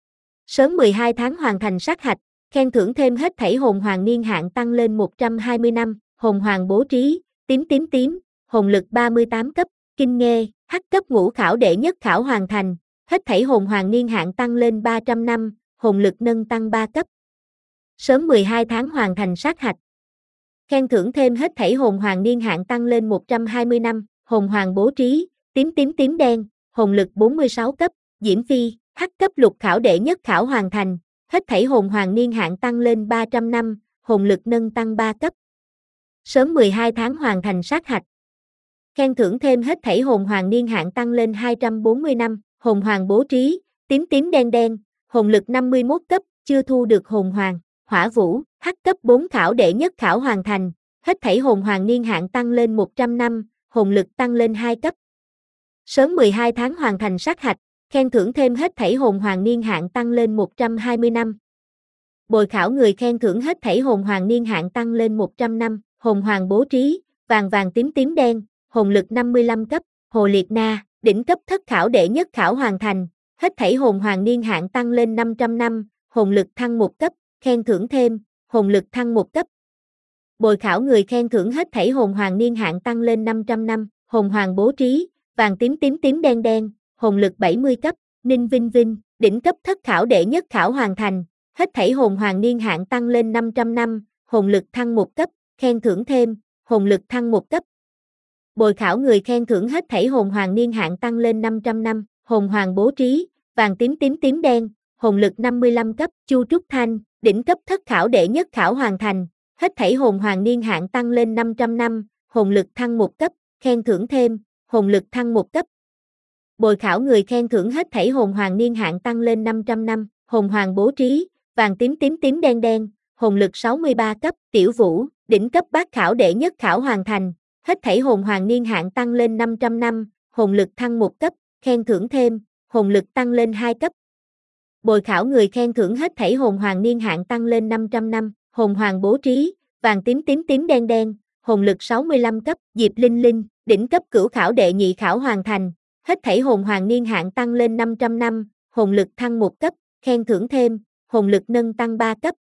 Sớm mười hai tháng hoàn thành sát hạch, khen thưởng thêm hết thảy hồn hoàng niên hạn tăng lên một trăm hai mươi năm, hồn hoàng bố trí, tím tím tím, hồn lực ba mươi tám cấp, Kinh Nghê, hắc cấp ngũ khảo đệ nhất khảo hoàn thành, hết thảy hồn hoàng niên hạn tăng lên ba trăm năm, hồn lực nâng tăng ba cấp. Sớm mười hai tháng hoàn thành sát hạch. Khen thưởng thêm hết thảy hồn hoàng niên hạn tăng lên một trăm hai mươi năm, hồn hoàng bố trí, tím tím tím đen, hồn lực bốn mươi sáu cấp, Diễm Phi, hắc cấp lục khảo đệ nhất khảo hoàn thành, hết thảy hồn hoàng niên hạn tăng lên ba trăm năm, hồn lực nâng tăng ba cấp. Sớm mười hai tháng hoàn thành sát hạch. Khen thưởng thêm hết thảy hồn hoàng niên hạn tăng lên hai trăm bốn mươi năm, hồn hoàng bố trí, tím tím đen đen, hồn lực năm mươi mốt cấp, chưa thu được hồn hoàng. Hỏa Vũ, hắc cấp bốn khảo đệ nhất khảo hoàn thành, hết thảy hồn hoàng niên hạn tăng lên một trăm năm, hồn lực tăng lên hai cấp. Sớm mười hai tháng hoàn thành sát hạch, khen thưởng thêm hết thảy hồn hoàng niên hạn tăng lên một trăm hai mươi năm. Bồi khảo người khen thưởng hết thảy hồn hoàng niên hạn tăng lên một trăm năm, hồn hoàng bố trí, vàng vàng tím tím đen, hồn lực năm mươi lăm cấp, Hồ Liệt Na, đỉnh cấp thất khảo đệ nhất khảo hoàn thành, hết thảy hồn hoàng niên hạn tăng lên năm trăm năm, hồn lực thăng một cấp, khen thưởng thêm, hồn lực thăng một cấp. Bồi khảo người khen thưởng hết thảy hồn hoàng niên hạn tăng lên năm trăm năm, hồn hoàng bố trí, vàng tím tím tím đen đen, hồn lực bảy mươi cấp, Ninh Vinh Vinh, đỉnh cấp thất khảo đệ nhất khảo hoàn thành, hết thảy hồn hoàng niên hạn tăng lên năm trăm năm, hồn lực thăng một cấp, khen thưởng thêm, hồn lực thăng một cấp. Bồi khảo người khen thưởng hết thảy hồn hoàng niên hạn tăng lên năm trăm năm, hồn hoàng bố trí, vàng tím tím tím đen, hồn lực năm mươi lăm cấp, Chu Trúc Thanh, đỉnh cấp thất khảo đệ nhất khảo hoàn thành, hết thảy hồn hoàng niên hạn tăng lên năm trăm năm, hồn lực thăng một cấp, khen thưởng thêm, hồn lực thăng một cấp. Bồi khảo người khen thưởng hết thảy hồn hoàng niên hạn tăng lên năm trăm năm, hồn hoàng bố trí, vàng tím tím tím đen đen, hồn lực sáu mươi ba cấp, Tiểu Vũ, đỉnh cấp bát khảo đệ nhất khảo hoàn thành, hết thảy hồn hoàng niên hạn tăng lên năm trăm năm, hồn lực thăng một cấp, khen thưởng thêm, hồn lực tăng lên hai cấp. Bồi khảo người khen thưởng hết thảy hồn hoàng niên hạn tăng lên năm trăm năm, hồn hoàng bố trí, vàng tím tím tím đen đen, hồn lực sáu mươi lăm cấp, Diệp Linh Linh, đỉnh cấp cửu khảo đệ nhị khảo hoàn thành, hết thảy hồn hoàng niên hạn tăng lên năm trăm năm, hồn lực thăng một cấp, khen thưởng thêm, hồn lực nâng tăng ba cấp.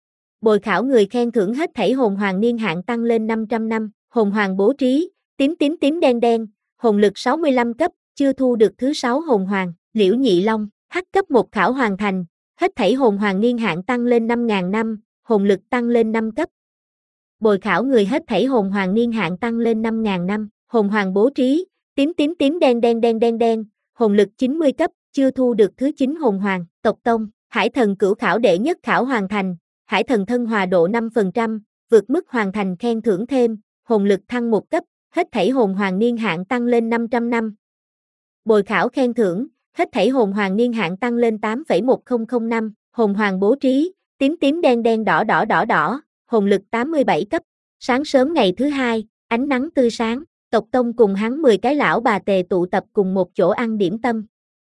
Bồi khảo người khen thưởng hết thảy hồn hoàng niên hạn tăng lên năm trăm năm, hồn hoàng bố trí, tím tím tím đen đen, hồn lực sáu mươi lăm cấp, chưa thu được thứ sáu hồn hoàng, Liễu Nhị Long, hắc cấp một khảo hoàn thành, hết thảy hồn hoàng niên hạn tăng lên năm nghìn năm, hồn lực tăng lên năm cấp. Bồi khảo người hết thảy hồn hoàng niên hạn tăng lên năm nghìn năm, hồn hoàng bố trí, tím tím tím đen đen đen đen đen, hồn lực chín mươi cấp, chưa thu được thứ chín hồn hoàng, Tộc Tông, Hải Thần cửu khảo đệ nhất khảo hoàn thành, Hải Thần thân hòa độ năm phần trăm, vượt mức hoàn thành khen thưởng thêm, hồn lực thăng một cấp, hết thảy hồn hoàng niên hạn tăng lên năm trăm năm. Bồi khảo khen thưởng, hết thảy hồn hoàng niên hạn tăng lên tám phẩy một không không năm, hồn hoàng bố trí, tím tím đen đen đỏ đỏ đỏ đỏ, hồn lực tám mươi bảy cấp. Sáng sớm ngày thứ hai, ánh nắng tươi sáng, Tộc Tông cùng hắn mười cái lão bà tề tụ tập cùng một chỗ ăn điểm tâm.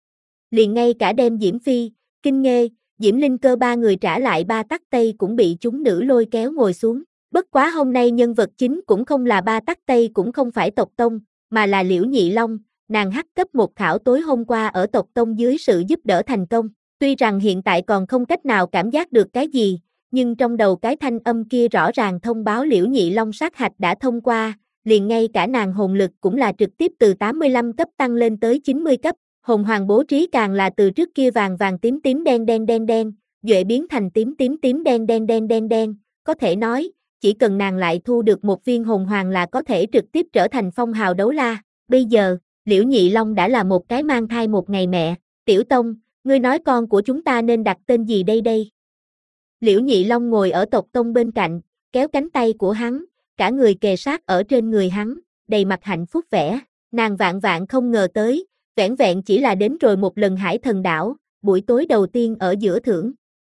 Liền ngay cả đêm Diễm Phi, Kinh Nghê, Diễm Linh Cơ ba người trả lại ba tắc Tây cũng bị chúng nữ lôi kéo ngồi xuống. Bất quá hôm nay nhân vật chính cũng không là ba tắc Tây cũng không phải Tộc Tông, mà là Liễu Nhị Long, nàng hắc cấp một khảo tối hôm qua ở Tộc Tông dưới sự giúp đỡ thành công. Tuy rằng hiện tại còn không cách nào cảm giác được cái gì, nhưng trong đầu cái thanh âm kia rõ ràng thông báo Liễu Nhị Long sát hạch đã thông qua, liền ngay cả nàng hồn lực cũng là trực tiếp từ tám mươi lăm cấp tăng lên tới chín mươi cấp, hồn hoàng bố trí càng là từ trước kia vàng vàng tím tím đen đen đen đen, duệ biến thành tím tím tím đen đen đen đen đen, có thể nói, chỉ cần nàng lại thu được một viên hồn hoàng là có thể trực tiếp trở thành phong hào đấu la. Bây giờ, Liễu Nhị Long đã là một cái mang thai một ngày mẹ. Tiểu Tông, ngươi nói con của chúng ta nên đặt tên gì đây đây? Liễu Nhị Long ngồi ở Tộc Tông bên cạnh, kéo cánh tay của hắn, cả người kề sát ở trên người hắn, đầy mặt hạnh phúc vẻ. Nàng vạn vạn không ngờ tới, vẻn vẹn chỉ là đến rồi một lần Hải Thần đảo, buổi tối đầu tiên ở giữa thưởng.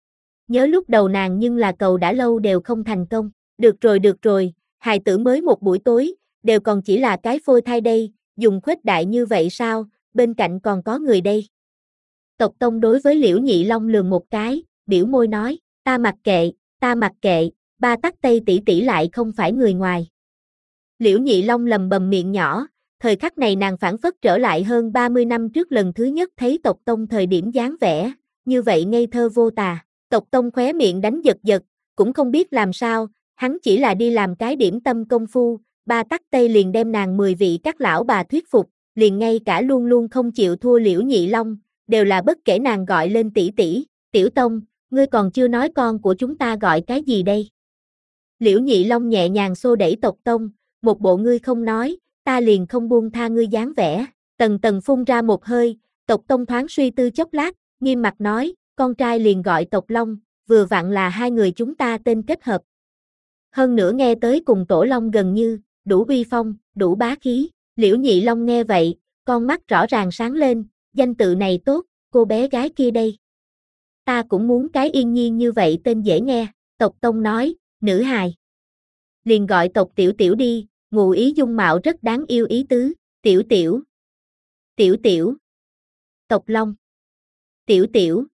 Nhớ lúc đầu nàng nhưng là cầu đã lâu đều không thành công. Được rồi được rồi, hài tử mới một buổi tối, đều còn chỉ là cái phôi thai đây, dùng khuếch đại như vậy sao, bên cạnh còn có người đây. Tộc Tông đối với Liễu Nhị Long lườm một cái, biểu môi nói, ta mặc kệ, ta mặc kệ, ba tắc Tây tỷ tỷ lại không phải người ngoài. Liễu Nhị Long lầm bầm miệng nhỏ, thời khắc này nàng phản phất trở lại hơn ba mươi năm trước lần thứ nhất thấy Tộc Tông thời điểm dáng vẻ, như vậy ngây thơ vô tà. Tộc Tông khóe miệng đánh giật giật, cũng không biết làm sao, hắn chỉ là đi làm cái điểm tâm công phu, ba tắc Tây liền đem nàng mười vị các lão bà thuyết phục, liền ngay cả luôn luôn không chịu thua Liễu Nhị Long, đều là bất kể nàng gọi lên tỷ tỷ. Tiểu Tông, ngươi còn chưa nói con của chúng ta gọi cái gì đây? Liễu Nhị Long nhẹ nhàng xô đẩy Tộc Tông, một bộ ngươi không nói, ta liền không buông tha ngươi dáng vẻ. Tần Tần phun ra một hơi, Tộc Tông thoáng suy tư chốc lát, nghiêm mặt nói, con trai liền gọi Tộc Long, vừa vặn là hai người chúng ta tên kết hợp. Hơn nữa nghe tới cùng Tổ Long gần như, đủ uy phong, đủ bá khí. Liễu Nhị Long nghe vậy, con mắt rõ ràng sáng lên, danh tự này tốt, cô bé gái kia đây. Ta cũng muốn cái yên nhiên như vậy tên dễ nghe. Tộc Tông nói, nữ hài. Liền gọi Tộc Tiểu Tiểu đi, ngụ ý dung mạo rất đáng yêu ý tứ, Tiểu Tiểu. Tiểu Tiểu. Tộc Long. Tiểu Tiểu.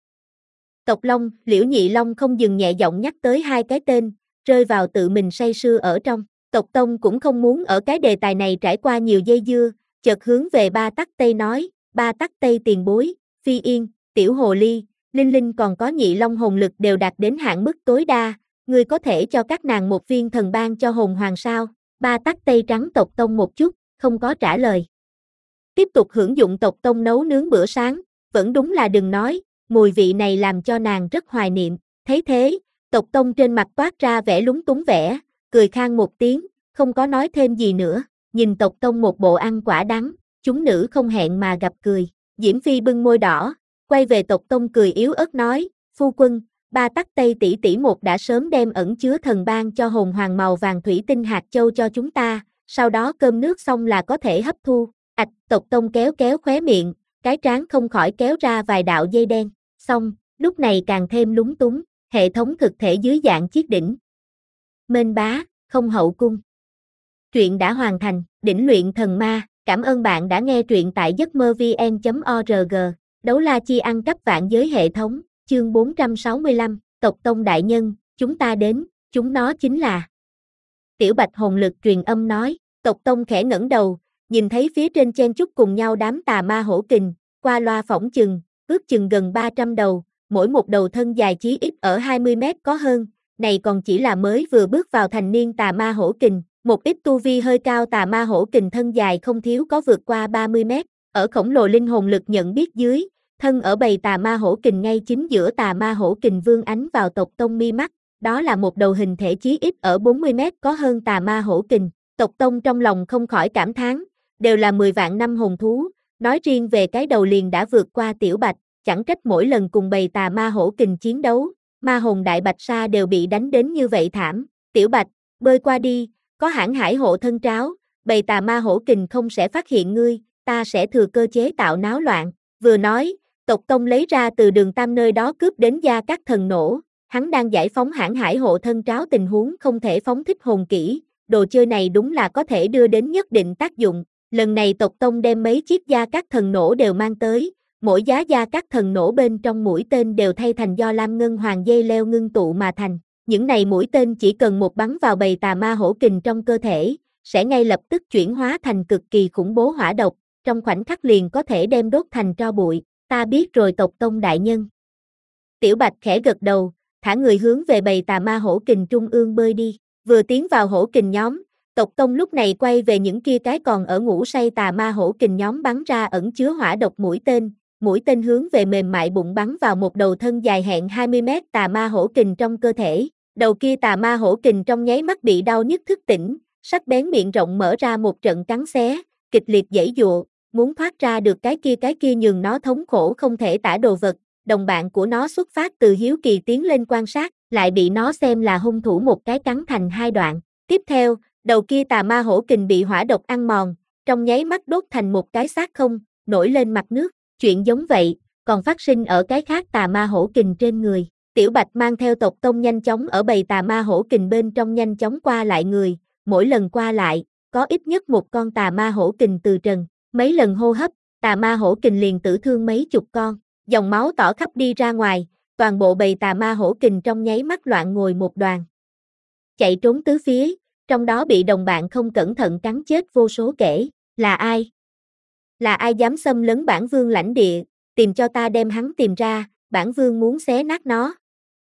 Tộc Long, Liễu Nhị Long không dừng nhẹ giọng nhắc tới hai cái tên, rơi vào tự mình say sưa ở trong. Tộc Tông cũng không muốn ở cái đề tài này trải qua nhiều dây dưa, chợt hướng về Ba Tắc Tây nói, Ba Tắc Tây tiền bối, Phi Yên, Tiểu Hồ Ly, Linh Linh còn có Nhị Long hồn lực đều đạt đến hạn mức tối đa, ngươi có thể cho các nàng một viên thần ban cho hồn hoàng sao? Ba Tắc Tây trắng Tộc Tông một chút, không có trả lời. Tiếp tục hưởng dụng Tộc Tông nấu nướng bữa sáng, vẫn đúng là đừng nói, mùi vị này làm cho nàng rất hoài niệm. Thấy thế, Tộc Tông trên mặt toát ra vẻ lúng túng vẻ, cười khang một tiếng, không có nói thêm gì nữa. Nhìn Tộc Tông một bộ ăn quả đắng, chúng nữ không hẹn mà gặp cười. Diễm Phi bưng môi đỏ, quay về Tộc Tông cười yếu ớt nói, phu quân, Ba Tắc Tây tỷ tỷ một đã sớm đem ẩn chứa thần ban cho hồn hoàng màu vàng thủy tinh hạt châu cho chúng ta, sau đó cơm nước xong là có thể hấp thu. Ạch, Tộc Tông kéo kéo khóe miệng, cái trán không khỏi kéo ra vài đạo dây đen. Xong, lúc này càng thêm lúng túng, hệ thống thực thể dưới dạng chiếc đỉnh. Mênh bá, không hậu cung. Truyện đã hoàn thành, đỉnh luyện thần ma, cảm ơn bạn đã nghe truyện tại giấc mơ vn chấm org. Đấu la chi ăn cắp vạn giới hệ thống, chương bốn trăm sáu mươi lăm, Tộc Tông đại nhân, chúng ta đến, chúng nó chính là. Tiểu Bạch hồn lực truyền âm nói, Tộc Tông khẽ ngẩng đầu, nhìn thấy phía trên chen chúc cùng nhau đám tà ma hổ kình, qua loa phỏng chừng, ước chừng gần ba trăm đầu, mỗi một đầu thân dài chí ít ở hai mươi mét có hơn, này còn chỉ là mới vừa bước vào thành niên tà ma hổ kình, một ít tu vi hơi cao tà ma hổ kình thân dài không thiếu có vượt qua ba mươi mét, ở khổng lồ linh hồn lực nhận biết dưới, thân ở bầy tà ma hổ kình ngay chính giữa tà ma hổ kình vương ánh vào Tộc Tông mi mắt, đó là một đầu hình thể chí ít ở bốn mươi mét có hơn tà ma hổ kình. Tộc Tông trong lòng không khỏi cảm thán, đều là mười vạn năm hồn thú, nói riêng về cái đầu liền đã vượt qua Tiểu Bạch, chẳng trách mỗi lần cùng bầy tà ma hổ kình chiến đấu, ma hồn đại bạch sa đều bị đánh đến như vậy thảm. Tiểu Bạch, bơi qua đi, có hãn hải hộ thân tráo, bầy tà ma hổ kình không sẽ phát hiện ngươi, ta sẽ thừa cơ chế tạo náo loạn. Vừa nói, Tộc Tông lấy ra từ Đường Tam nơi đó cướp đến gia các thần nổ, hắn đang giải phóng hãn hải hộ thân tráo tình huống không thể phóng thích hồn kỹ, đồ chơi này đúng là có thể đưa đến nhất định tác dụng. Lần này Tộc Tông đem mấy chiếc gia các thần nổ đều mang tới, mỗi giá gia các thần nổ bên trong mũi tên đều thay thành do lam ngân hoàng dây leo ngưng tụ mà thành. Những này mũi tên chỉ cần một bắn vào bầy tà ma hổ kình trong cơ thể, sẽ ngay lập tức chuyển hóa thành cực kỳ khủng bố hỏa độc, trong khoảnh khắc liền có thể đem đốt thành tro bụi. Ta biết rồi Tộc Tông đại nhân. Tiểu Bạch khẽ gật đầu, thả người hướng về bầy tà ma hổ kình trung ương bơi đi. Vừa tiến vào hổ kình nhóm, Tộc Tông lúc này quay về những kia cái còn ở ngủ say tà ma hổ kình nhóm bắn ra ẩn chứa hỏa độc mũi tên, mũi tên hướng về mềm mại bụng bắn vào một đầu thân dài hẹn hai mươi mét tà ma hổ kình trong cơ thể. Đầu kia tà ma hổ kình trong nháy mắt bị đau nhức thức tỉnh, sắc bén miệng rộng mở ra một trận cắn xé, kịch liệt giãy giụa, muốn thoát ra được cái kia cái kia nhường nó thống khổ không thể tả đồ vật. Đồng bạn của nó xuất phát từ hiếu kỳ tiến lên quan sát, lại bị nó xem là hung thủ một cái cắn thành hai đoạn. Tiếp theo, đầu kia tà ma hổ kình bị hỏa độc ăn mòn, trong nháy mắt đốt thành một cái xác không, nổi lên mặt nước. Chuyện giống vậy, còn phát sinh ở cái khác tà ma hổ kình trên người. Tiểu Bạch mang theo Tộc Tông nhanh chóng ở bầy tà ma hổ kình bên trong nhanh chóng qua lại người, mỗi lần qua lại, có ít nhất một con tà ma hổ kình từ trần. Mấy lần hô hấp, tà ma hổ kình liền tử thương mấy chục con, dòng máu tỏ khắp đi ra ngoài, toàn bộ bầy tà ma hổ kình trong nháy mắt loạn ngồi một đoàn. Chạy trốn tứ phía, trong đó bị đồng bạn không cẩn thận cắn chết vô số kể. Là ai? Là ai dám xâm lấn bản vương lãnh địa, tìm cho ta đem hắn tìm ra, bản vương muốn xé nát nó.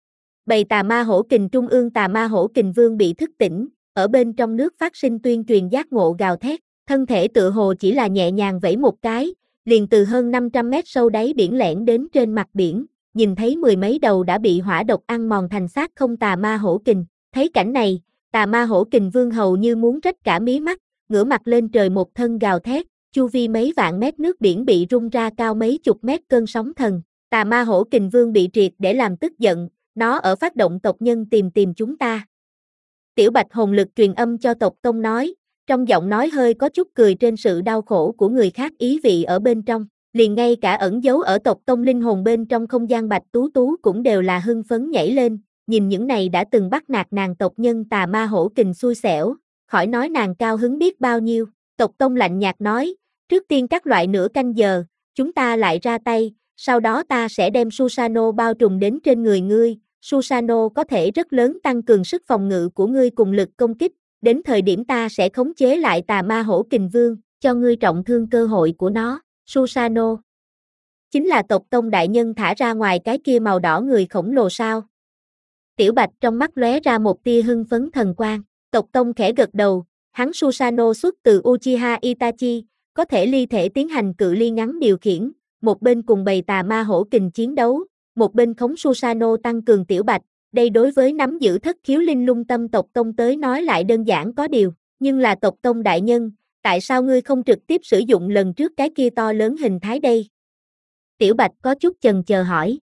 Bầy tà ma hổ kình trung ương tà ma hổ kình vương bị thức tỉnh, ở bên trong nước phát sinh tuyên truyền giác ngộ gào thét, thân thể tựa hồ chỉ là nhẹ nhàng vẫy một cái, liền từ hơn năm trăm mét sâu đáy biển lẻn đến trên mặt biển, nhìn thấy mười mấy đầu đã bị hỏa độc ăn mòn thành xác không tà ma hổ kình. Thấy cảnh này, tà ma hổ kình vương hầu như muốn rách cả mí mắt, ngửa mặt lên trời một thân gào thét, chu vi mấy vạn mét nước biển bị rung ra cao mấy chục mét cơn sóng thần. Tà ma hổ kình vương bị triệt để làm tức giận, nó ở phát động tộc nhân tìm tìm chúng ta. Tiểu Bạch hồn lực truyền âm cho Tộc Tông nói, trong giọng nói hơi có chút cười trên sự đau khổ của người khác ý vị ở bên trong, liền ngay cả ẩn giấu ở Tộc Tông linh hồn bên trong không gian Bạch Tú Tú cũng đều là hưng phấn nhảy lên, nhìn những này đã từng bắt nạt nàng tộc nhân tà ma hổ kình xui xẻo, khỏi nói nàng cao hứng biết bao nhiêu. Tộc Tông lạnh nhạt nói, trước tiên các loại nửa canh giờ, chúng ta lại ra tay, sau đó ta sẽ đem Susanoo bao trùm đến trên người ngươi, Susanoo có thể rất lớn tăng cường sức phòng ngự của ngươi cùng lực công kích, đến thời điểm ta sẽ khống chế lại tà ma hổ kình vương, cho ngươi trọng thương cơ hội của nó, Susanoo. Chính là tộc tông đại nhân thả ra ngoài cái kia màu đỏ người khổng lồ sao? Tiểu Bạch trong mắt lóe ra một tia hưng phấn thần quang, tộc tông khẽ gật đầu, hắn Susanoo xuất từ Uchiha Itachi, có thể ly thể tiến hành cự ly ngắn điều khiển, một bên cùng bầy tà ma hổ kình chiến đấu, một bên khống Susanoo tăng cường Tiểu Bạch, đây đối với nắm giữ thất khiếu linh lung tâm tộc tông tới nói lại đơn giản có điều, nhưng là tộc tông đại nhân, tại sao ngươi không trực tiếp sử dụng lần trước cái kia to lớn hình thái đây? Tiểu Bạch có chút chần chờ hỏi.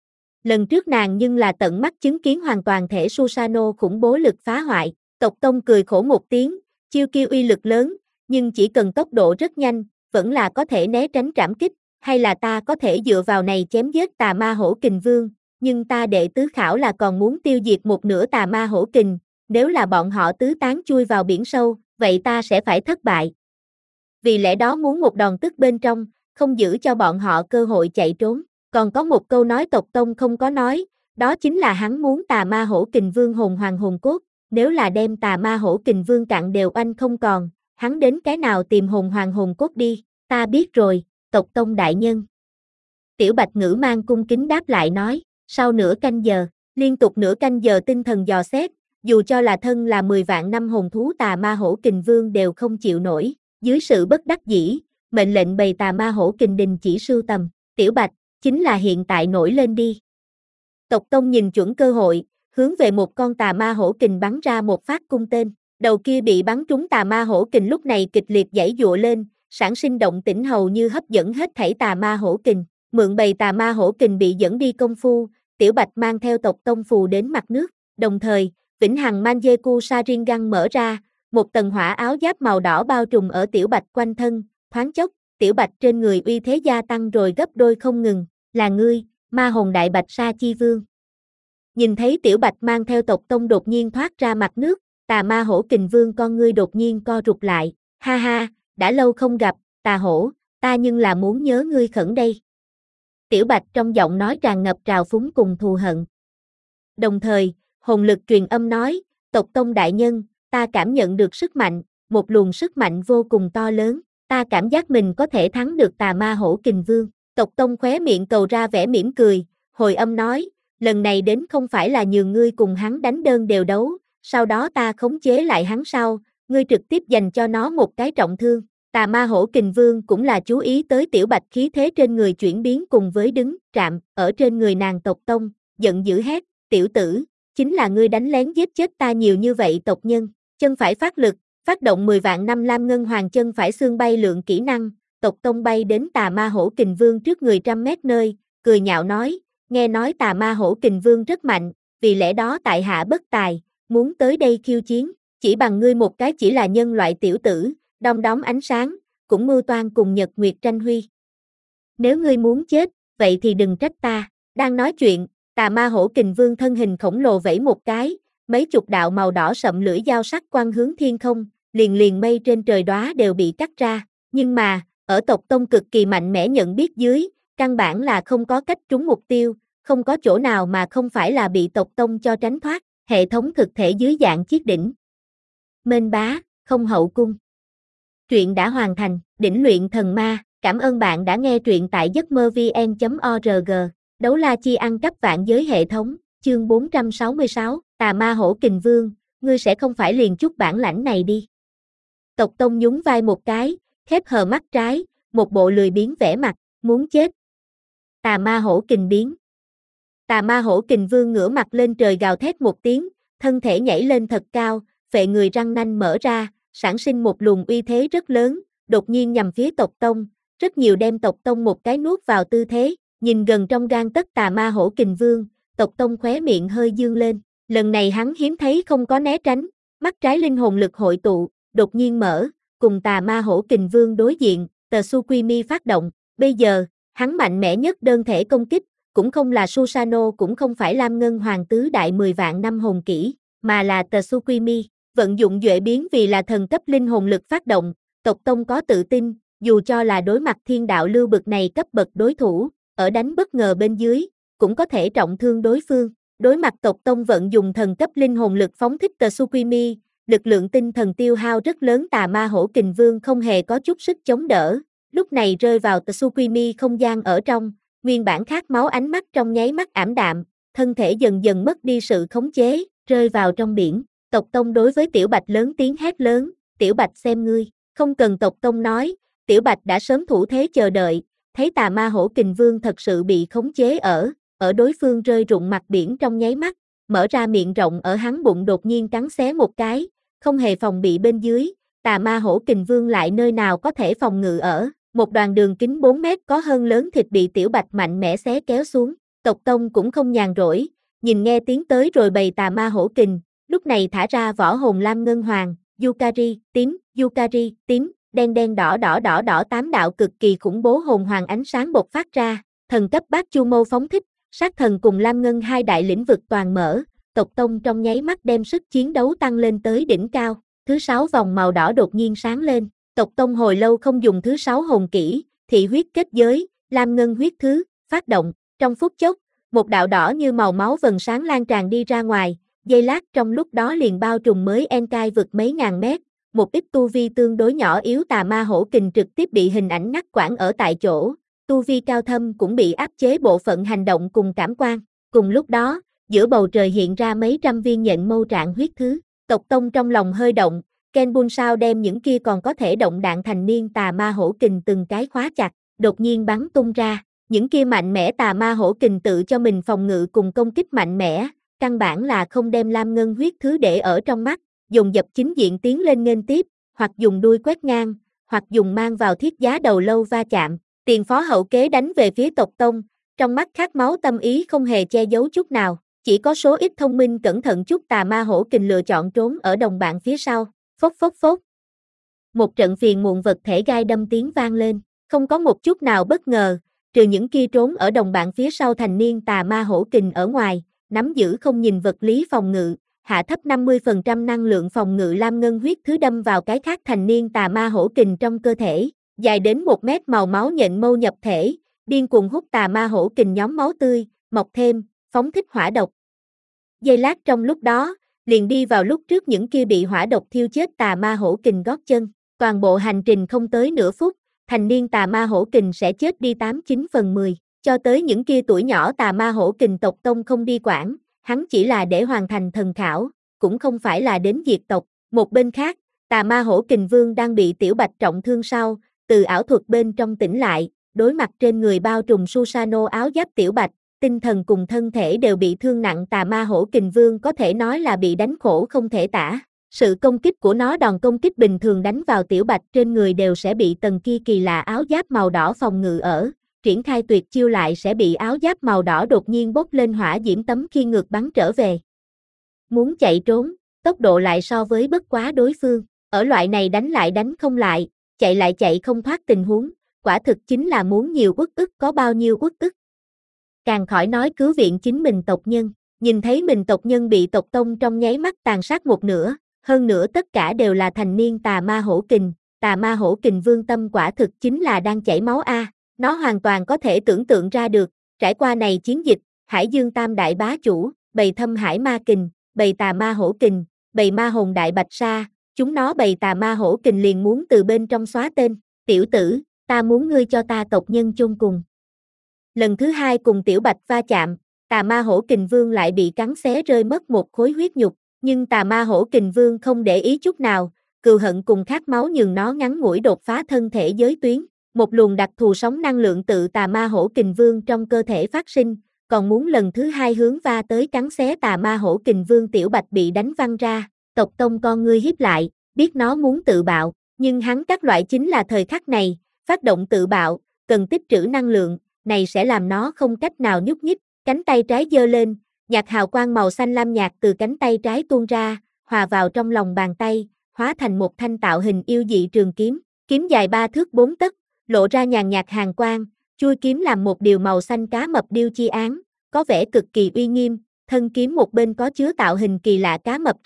Lần trước nàng nhưng là tận mắt chứng kiến hoàn toàn thể Susanoo khủng bố lực phá hoại, tộc tông cười khổ một tiếng, chiêu kia uy lực lớn, nhưng chỉ cần tốc độ rất nhanh, vẫn là có thể né tránh trảm kích, hay là ta có thể dựa vào này chém giết tà ma hổ kình vương, nhưng ta đệ tứ khảo là còn muốn tiêu diệt một nửa tà ma hổ kình, nếu là bọn họ tứ tán chui vào biển sâu, vậy ta sẽ phải thất bại. Vì lẽ đó muốn một đòn tức bên trong, không giữ cho bọn họ cơ hội chạy trốn. Còn có một câu nói tộc tông không có nói, đó chính là hắn muốn tà ma hổ kình vương hồn hoàng hồn cốt, nếu là đem tà ma hổ kình vương cạn đều oanh không còn, hắn đến cái nào tìm hồn hoàng hồn cốt đi, ta biết rồi, tộc tông đại nhân. Tiểu Bạch ngữ mang cung kính đáp lại nói, sau nửa canh giờ, liên tục nửa canh giờ tinh thần dò xét, dù cho là thân là mười vạn năm hồn thú tà ma hổ kình vương đều không chịu nổi, dưới sự bất đắc dĩ, mệnh lệnh bầy tà ma hổ kình đình chỉ sưu tầm, Tiểu Bạch, chính là hiện tại nổi lên đi. Tộc tông nhìn chuẩn cơ hội, hướng về một con tà ma hổ kình bắn ra một phát cung tên, đầu kia bị bắn trúng tà ma hổ kình lúc này kịch liệt giãy giụa lên, sản sinh động tĩnh hầu như hấp dẫn hết thảy tà ma hổ kình, mượn bầy tà ma hổ kình bị dẫn đi công phu, Tiểu Bạch mang theo tộc tông phù đến mặt nước, đồng thời, vĩnh hằng Manjeku Sharingan mở ra, một tầng hỏa áo giáp màu đỏ bao trùm ở Tiểu Bạch quanh thân, thoáng chốc, Tiểu Bạch trên người uy thế gia tăng rồi gấp đôi không ngừng, là ngươi, ma hồn đại bạch sa chi vương. Nhìn thấy Tiểu Bạch mang theo tộc tông đột nhiên thoát ra mặt nước, tà ma hổ kình vương con ngươi đột nhiên co rụt lại, ha ha, đã lâu không gặp, tà hổ, ta nhưng là muốn nhớ ngươi khẩn đây. Tiểu Bạch trong giọng nói tràn ngập trào phúng cùng thù hận. Đồng thời, hồn lực truyền âm nói, tộc tông đại nhân, ta cảm nhận được sức mạnh, một luồng sức mạnh vô cùng to lớn, ta cảm giác mình có thể thắng được tà ma hổ kình vương. Tộc tông khóe miệng cầu ra vẻ mỉm cười, hồi âm nói, lần này đến không phải là nhường ngươi cùng hắn đánh đơn đều đấu, sau đó ta khống chế lại hắn sau, ngươi trực tiếp dành cho nó một cái trọng thương. Tà ma hổ kình vương cũng là chú ý tới Tiểu Bạch khí thế trên người chuyển biến cùng với đứng, trạm, ở trên người nàng tộc tông, giận dữ hét, tiểu tử, chính là ngươi đánh lén giết chết ta nhiều như vậy tộc nhân, chân phải phát lực, phát động mười vạn năm lam ngân hoàng chân phải xương bay lượng kỹ năng, tộc tông bay đến tà ma hổ kình vương trước người trăm mét nơi, cười nhạo nói, nghe nói tà ma hổ kình vương rất mạnh, vì lẽ đó tại hạ bất tài, muốn tới đây khiêu chiến, chỉ bằng ngươi một cái chỉ là nhân loại tiểu tử, đom đóm ánh sáng, cũng mưu toan cùng Nhật Nguyệt tranh huy. Nếu ngươi muốn chết, vậy thì đừng trách ta, đang nói chuyện, tà ma hổ kình vương thân hình khổng lồ vẫy một cái, mấy chục đạo màu đỏ sậm lưỡi dao sắc quang hướng thiên không, liền liền mây trên trời đóa đều bị cắt ra, nhưng mà, ở tộc tông cực kỳ mạnh mẽ nhận biết dưới, căn bản là không có cách trúng mục tiêu, không có chỗ nào mà không phải là bị tộc tông cho tránh thoát, hệ thống thực thể dưới dạng chiếc đỉnh. Mên bá, không hậu cung. Truyện đã hoàn thành, đỉnh luyện thần ma, cảm ơn bạn đã nghe truyện tại giấc mơ vn chấm org, đấu la chi ăn cắp vạn giới hệ thống, chương bốn trăm sáu mươi sáu, tà ma hổ kình vương, ngươi sẽ không phải liền chút bản lãnh này đi. Tộc tông nhún vai một cái, khép hờ mắt trái, một bộ lười biếng vẻ mặt, muốn chết. Tà ma hổ kình biến. Tà ma hổ kình vương ngửa mặt lên trời gào thét một tiếng, thân thể nhảy lên thật cao, phệ người răng nanh mở ra, sản sinh một luồng uy thế rất lớn, đột nhiên nhằm phía tộc tông, rất nhiều đem tộc tông một cái nuốt vào tư thế, nhìn gần trong gang tấc tà ma hổ kình vương, tộc tông khóe miệng hơi dương lên, lần này hắn hiếm thấy không có né tránh, mắt trái linh hồn lực hội tụ, đột nhiên mở, cùng tà ma hổ kình vương đối diện, tờ Tsukimi phát động, bây giờ, hắn mạnh mẽ nhất đơn thể công kích, cũng không là Susanoo cũng không phải Lam Ngân Hoàng tứ đại mười vạn năm hồn kỹ, mà là tờ Tsukimi, vận dụng duệ biến vì là thần cấp linh hồn lực phát động, tộc tông có tự tin, dù cho là đối mặt thiên đạo lưu bực này cấp bậc đối thủ, ở đánh bất ngờ bên dưới, cũng có thể trọng thương đối phương. Đối mặt tộc tông vận dùng thần cấp linh hồn lực phóng thích Tsukimi, lực lượng tinh thần tiêu hao rất lớn, Tà Ma Hổ Kình Vương không hề có chút sức chống đỡ, lúc này rơi vào Tsukimi không gian ở trong, nguyên bản khát máu ánh mắt trong nháy mắt ảm đạm, thân thể dần dần mất đi sự khống chế, rơi vào trong biển. Tộc tông đối với Tiểu Bạch lớn tiếng hét lớn, Tiểu Bạch xem ngươi, không cần tộc tông nói, Tiểu Bạch đã sớm thủ thế chờ đợi, thấy Tà Ma Hổ Kình Vương thật sự bị khống chế ở, ở đối phương rơi rụng mặt biển trong nháy mắt, mở ra miệng rộng ở hắn bụng đột nhiên cắn xé một cái, không hề phòng bị bên dưới, Tà Ma Hổ Kình Vương lại nơi nào có thể phòng ngự ở, một đoàn đường kính bốn mét có hơn lớn thịt bị Tiểu Bạch mạnh mẽ xé kéo xuống, tộc tông cũng không nhàn rỗi, nhìn nghe tiếng tới rồi bầy Tà Ma Hổ Kình, lúc này thả ra võ hồn lam ngân hoàng, Yukari, tím, Yukari, tím, đen đen đỏ đỏ đỏ đỏ tám đạo cực kỳ khủng bố hồn hoàng ánh sáng bộc phát ra, thần cấp bát chu mâu phóng thích, sát thần cùng lam ngân hai đại lĩnh vực toàn mở, tộc tông trong nháy mắt đem sức chiến đấu tăng lên tới đỉnh cao, thứ sáu vòng màu đỏ đột nhiên sáng lên, tộc tông hồi lâu không dùng thứ sáu hồn kỹ, thị huyết kết giới, lam ngân huyết thứ, phát động, trong phút chốc, một đạo đỏ như màu máu vầng sáng lan tràn đi ra ngoài, giây lát trong lúc đó liền bao trùm mới Enkai vực mấy ngàn mét, một ít tu vi tương đối nhỏ yếu Tà Ma Hổ Kình trực tiếp bị hình ảnh ngắt quãng ở tại chỗ, tu vi cao thâm cũng bị áp chế bộ phận hành động cùng cảm quan. Cùng lúc đó, giữa bầu trời hiện ra mấy trăm viên nhện mâu trạng huyết thứ, tộc tông trong lòng hơi động, Ken Bun sao đem những kia còn có thể động đạn thành niên Tà Ma Hổ Kình từng cái khóa chặt, đột nhiên bắn tung ra, những kia mạnh mẽ Tà Ma Hổ Kình tự cho mình phòng ngự cùng công kích mạnh mẽ, căn bản là không đem lam ngân huyết thứ để ở trong mắt, dùng dập chính diện tiến lên nghênh tiếp, hoặc dùng đuôi quét ngang, hoặc dùng mang vào thiết giá đầu lâu va chạm, tiền phó hậu kế đánh về phía tộc tông, trong mắt khát máu tâm ý không hề che giấu chút nào, chỉ có số ít thông minh cẩn thận chút Tà Ma Hổ Kình lựa chọn trốn ở đồng bạn phía sau, phốc phốc phốc. Một trận phiền muộn vật thể gai đâm tiếng vang lên, không có một chút nào bất ngờ, trừ những kia trốn ở đồng bạn phía sau thành niên Tà Ma Hổ Kình ở ngoài, nắm giữ không nhìn vật lý phòng ngự, hạ thấp năm mươi phần trăm năng lượng phòng ngự lam ngân huyết thứ đâm vào cái khác thành niên Tà Ma Hổ Kình trong cơ thể, dài đến một mét màu máu nhện mâu nhập thể, điên cuồng hút Tà Ma Hổ Kình nhóm máu tươi, mọc thêm, phóng thích hỏa độc. Giây lát trong lúc đó, liền đi vào lúc trước những kia bị hỏa độc thiêu chết Tà Ma Hổ Kình gót chân, toàn bộ hành trình không tới nửa phút, thành niên Tà Ma Hổ Kình sẽ chết đi tám chín phần mười, cho tới những kia tuổi nhỏ Tà Ma Hổ Kình tộc tông không đi quản, hắn chỉ là để hoàn thành thần khảo, cũng không phải là đến diệt tộc. Một bên khác, Tà Ma Hổ Kình Vương đang bị Tiểu Bạch trọng thương sau, từ ảo thuật bên trong tỉnh lại, đối mặt trên người bao trùm Susano áo giáp Tiểu Bạch, tinh thần cùng thân thể đều bị thương nặng. Tà Ma Hổ Kình Vương có thể nói là bị đánh khổ không thể tả. Sự công kích của nó đòn công kích bình thường đánh vào Tiểu Bạch trên người đều sẽ bị tầng kia kỳ lạ áo giáp màu đỏ phòng ngự ở, triển khai tuyệt chiêu lại sẽ bị áo giáp màu đỏ đột nhiên bốc lên hỏa diễm tấm khi ngược bắn trở về. Muốn chạy trốn, tốc độ lại so với bất quá đối phương, ở loại này đánh lại đánh không lại, chạy lại chạy không thoát tình huống, quả thực chính là muốn nhiều uất ức có bao nhiêu uất ức. Càng khỏi nói cứu viện chính mình tộc nhân, nhìn thấy mình tộc nhân bị tộc tông trong nháy mắt tàn sát một nửa, hơn nữa tất cả đều là thành niên Tà Ma Hổ Kình, Tà Ma Hổ Kình Vương tâm quả thực chính là đang chảy máu a. Nó hoàn toàn có thể tưởng tượng ra được, trải qua này chiến dịch, Hải Dương Tam Đại Bá Chủ, bầy Thâm Hải Ma Kình, bầy Tà Ma Hổ Kình, bầy Ma Hồn Đại Bạch Sa, chúng nó bầy Tà Ma Hổ Kình liền muốn từ bên trong xóa tên, tiểu tử, ta muốn ngươi cho ta tộc nhân chôn cùng. Lần thứ hai cùng Tiểu Bạch va chạm, Tà Ma Hổ Kình Vương lại bị cắn xé rơi mất một khối huyết nhục, nhưng Tà Ma Hổ Kình Vương không để ý chút nào, cừu hận cùng khát máu nhường nó ngắn ngủi đột phá thân thể giới tuyến. Một luồng đặc thù sóng năng lượng tự Tà Ma Hổ Kình Vương trong cơ thể phát sinh, còn muốn lần thứ hai hướng va tới cắn xé Tà Ma Hổ Kình Vương. Tiểu Bạch bị đánh văng ra, tộc tông con ngươi híp lại, biết nó muốn tự bạo, nhưng hắn các loại chính là thời khắc này, phát động tự bạo, cần tích trữ năng lượng, này sẽ làm nó không cách nào nhúc nhích, cánh tay trái giơ lên, nhạt hào quang màu xanh lam nhạt từ cánh tay trái tuôn ra, hòa vào trong lòng bàn tay, hóa thành một thanh tạo hình yêu dị trường kiếm, kiếm dài ba thước bốn tấc, lộ ra nhàn nhạt hàn quang, chui kiếm làm một điều màu xanh cá mập điêu chi án, có vẻ cực kỳ uy nghiêm, thân kiếm một bên có chứa tạo hình kỳ lạ cá mập răng,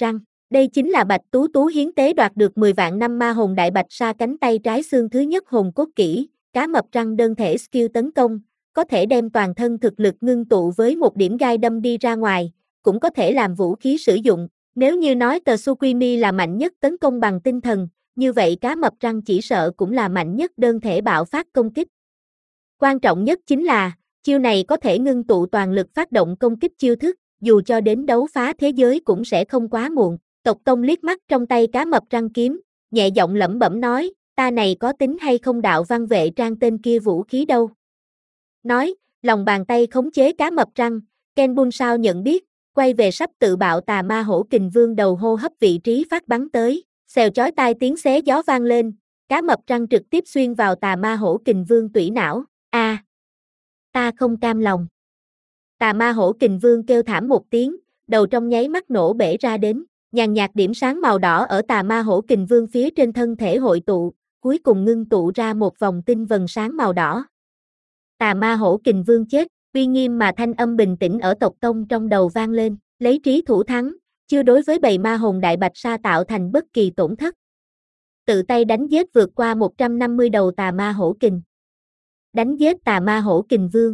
Đây chính là Bạch Tú Tú hiến tế đoạt được mười vạn năm ma hồn đại bạch sa cánh tay trái xương thứ nhất hồn cốt kỹ, cá mập răng đơn thể skill tấn công, có thể đem toàn thân thực lực ngưng tụ với một điểm gai đâm đi ra ngoài, cũng có thể làm vũ khí sử dụng. Nếu như nói Tsukimi là mạnh nhất tấn công bằng tinh thần, như vậy cá mập răng chỉ sợ cũng là mạnh nhất đơn thể bạo phát công kích. Quan trọng nhất chính là, chiêu này có thể ngưng tụ toàn lực phát động công kích chiêu thức, dù cho đến đấu phá thế giới cũng sẽ không quá muộn. Tộc Tông liếc mắt trong tay cá mập răng kiếm, nhẹ giọng lẩm bẩm nói, ta này có tính hay không đạo văn vệ trang tên kia vũ khí đâu. Nói, lòng bàn tay khống chế cá mập răng, Ken Bun sao nhận biết, quay về sắp tự bạo tà ma hổ kình vương đầu hô hấp vị trí phát bắn tới, xèo chói tai tiếng xé gió vang lên, cá mập răng trực tiếp xuyên vào tà ma hổ kình vương tủy não, a, à, ta không cam lòng. Tà ma hổ kình vương kêu thảm một tiếng, đầu trong nháy mắt nổ bể ra đến, nhàn nhạt điểm sáng màu đỏ ở tà ma hổ kình vương phía trên thân thể hội tụ, cuối cùng ngưng tụ ra một vòng tinh vần sáng màu đỏ. Tà ma hổ kình vương chết, uy nghiêm mà thanh âm bình tĩnh ở tộc Tông trong đầu vang lên, lấy trí thủ thắng, chưa đối với bầy ma hồn đại bạch sa tạo thành bất kỳ tổn thất. Tự tay đánh giết vượt qua một trăm năm mươi đầu tà ma hổ kình. Đánh giết tà ma hổ kình vương.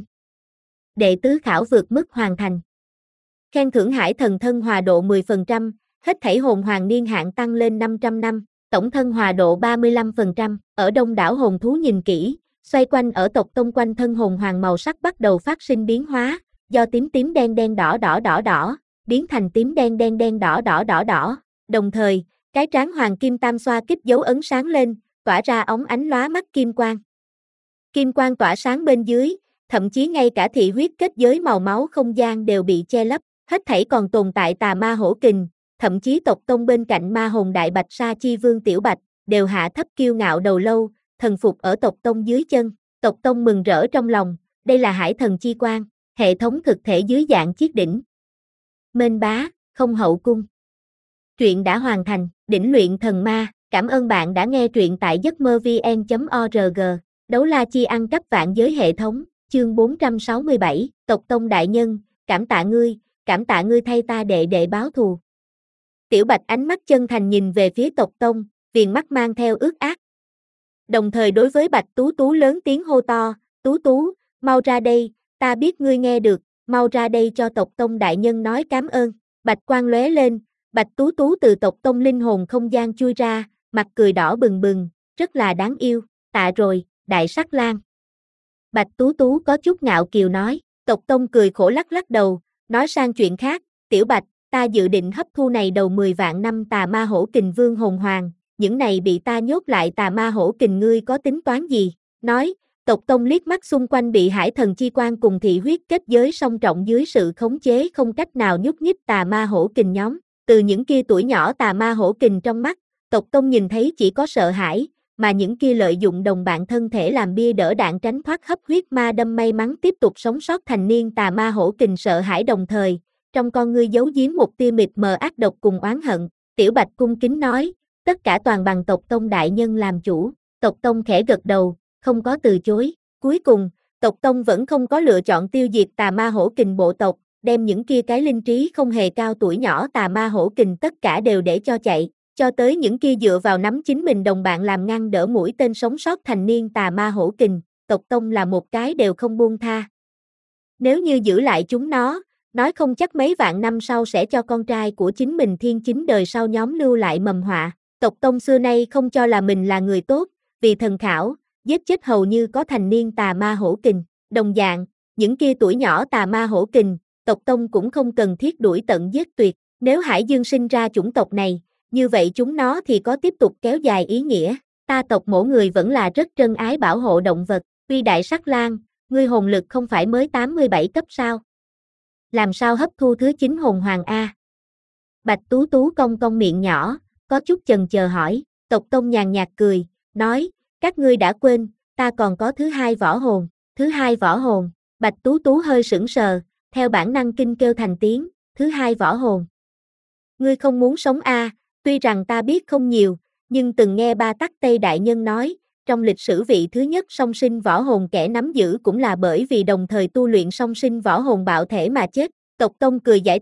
Đệ tứ khảo vượt mức hoàn thành. Khen thưởng hải thần thân hòa độ mười phần trăm, hết thảy hồn hoàng niên hạn tăng lên năm trăm năm, tổng thân hòa độ ba mươi lăm phần trăm, ở đông đảo hồn thú nhìn kỹ, xoay quanh ở tộc Tông quanh thân hồn hoàng màu sắc bắt đầu phát sinh biến hóa, do tím tím đen đen đỏ đỏ đỏ đỏ, biến thành tím đen đen đen đỏ đỏ đỏ đỏ, đồng thời, cái trán hoàng kim tam xoa kích dấu ấn sáng lên, tỏa ra óng ánh lóa mắt kim quang. Kim quang tỏa sáng bên dưới, thậm chí ngay cả thị huyết kết giới màu máu không gian đều bị che lấp, hết thảy còn tồn tại tà ma hổ kình, thậm chí tộc Tông bên cạnh ma hồn đại bạch sa chi vương tiểu bạch, đều hạ thấp kiêu ngạo đầu lâu, thần phục ở tộc Tông dưới chân. Tộc Tông mừng rỡ trong lòng, đây là hải thần chi quang, hệ thống thực thể dưới dạng chiếc đỉnh. Mênh bá, không hậu cung. Truyện đã hoàn thành, đỉnh luyện thần ma, cảm ơn bạn đã nghe truyện tại giấc mơ vn chấm org. Đấu la chi ăn cắp vạn giới hệ thống, chương bốn trăm sáu mươi bảy, tộc Tông đại nhân, cảm tạ ngươi, cảm tạ ngươi thay ta đệ đệ báo thù. Tiểu Bạch ánh mắt chân thành nhìn về phía tộc Tông, viền mắt mang theo ước ác. Đồng thời đối với Bạch Tú Tú lớn tiếng hô to, Tú Tú, mau ra đây, ta biết ngươi nghe được, mau ra đây cho tộc Tông đại nhân nói cảm ơn. Bạch quang lóe lên, Bạch Tú Tú từ tộc Tông linh hồn không gian chui ra, mặt cười đỏ bừng bừng, rất là đáng yêu, tạ rồi, đại sắc lang. Bạch Tú Tú có chút ngạo kiều nói, tộc Tông cười khổ lắc lắc đầu, nói sang chuyện khác, Tiểu Bạch, ta dự định hấp thu này đầu mười vạn năm tà ma hổ kình vương hồn hoàng, những này bị ta nhốt lại tà ma hổ kình ngươi có tính toán gì? Nói, tộc Tông liếc mắt xung quanh bị hải thần chi quan cùng thị huyết kết giới song trọng dưới sự khống chế không cách nào nhúc nhích tà ma hổ kình nhóm, từ những kia tuổi nhỏ tà ma hổ kình trong mắt, tộc Tông nhìn thấy chỉ có sợ hãi, mà những kia lợi dụng đồng bạn thân thể làm bia đỡ đạn tránh thoát hấp huyết ma đâm may mắn tiếp tục sống sót thành niên tà ma hổ kình sợ hãi đồng thời, trong con ngươi giấu giếm một tia mịt mờ ác độc cùng oán hận. Tiểu Bạch cung kính nói, tất cả toàn bằng tộc Tông đại nhân làm chủ. Tộc Tông khẽ gật đầu, không có từ chối. Cuối cùng, tộc Tông vẫn không có lựa chọn tiêu diệt tà ma hổ kình bộ tộc, đem những kia cái linh trí không hề cao tuổi nhỏ tà ma hổ kình tất cả đều để cho chạy, cho tới những kia dựa vào nắm chính mình đồng bạn làm ngăn đỡ mũi tên sống sót thành niên tà ma hổ kình, tộc Tông là một cái đều không buông tha. Nếu như giữ lại chúng nó, nói không chắc mấy vạn năm sau sẽ cho con trai của chính mình thiên chính đời sau nhóm lưu lại mầm họa. Tộc Tông xưa nay không cho là mình là người tốt, vì thần khảo, giết chết hầu như có thành niên tà ma hổ kình. Đồng dạng, những kia tuổi nhỏ tà ma hổ kình, tộc Tông cũng không cần thiết đuổi tận giết tuyệt. Nếu Hải Dương sinh ra chủng tộc này, như vậy chúng nó thì có tiếp tục kéo dài ý nghĩa. Ta tộc mỗi người vẫn là rất trân ái bảo hộ động vật. Tuy đại sắc lang, ngươi hồn lực không phải mới tám mươi bảy cấp sao? Làm sao hấp thu thứ chín hồn hoàng A? Bạch Tú Tú cong cong miệng nhỏ, có chút chần chờ hỏi, tộc Tông nhàn nhạt cười, nói, các ngươi đã quên, ta còn có thứ hai võ hồn, thứ hai võ hồn. Bạch Tú Tú hơi sững sờ, theo bản năng kinh kêu thành tiếng, thứ hai võ hồn. Ngươi không muốn sống A, tuy rằng ta biết không nhiều, nhưng từng nghe Ba Tắc Tây đại nhân nói, trong lịch sử vị thứ nhất song sinh võ hồn kẻ nắm giữ cũng là bởi vì đồng thời tu luyện song sinh võ hồn bạo thể mà chết. Tộc Tông cười giải thích,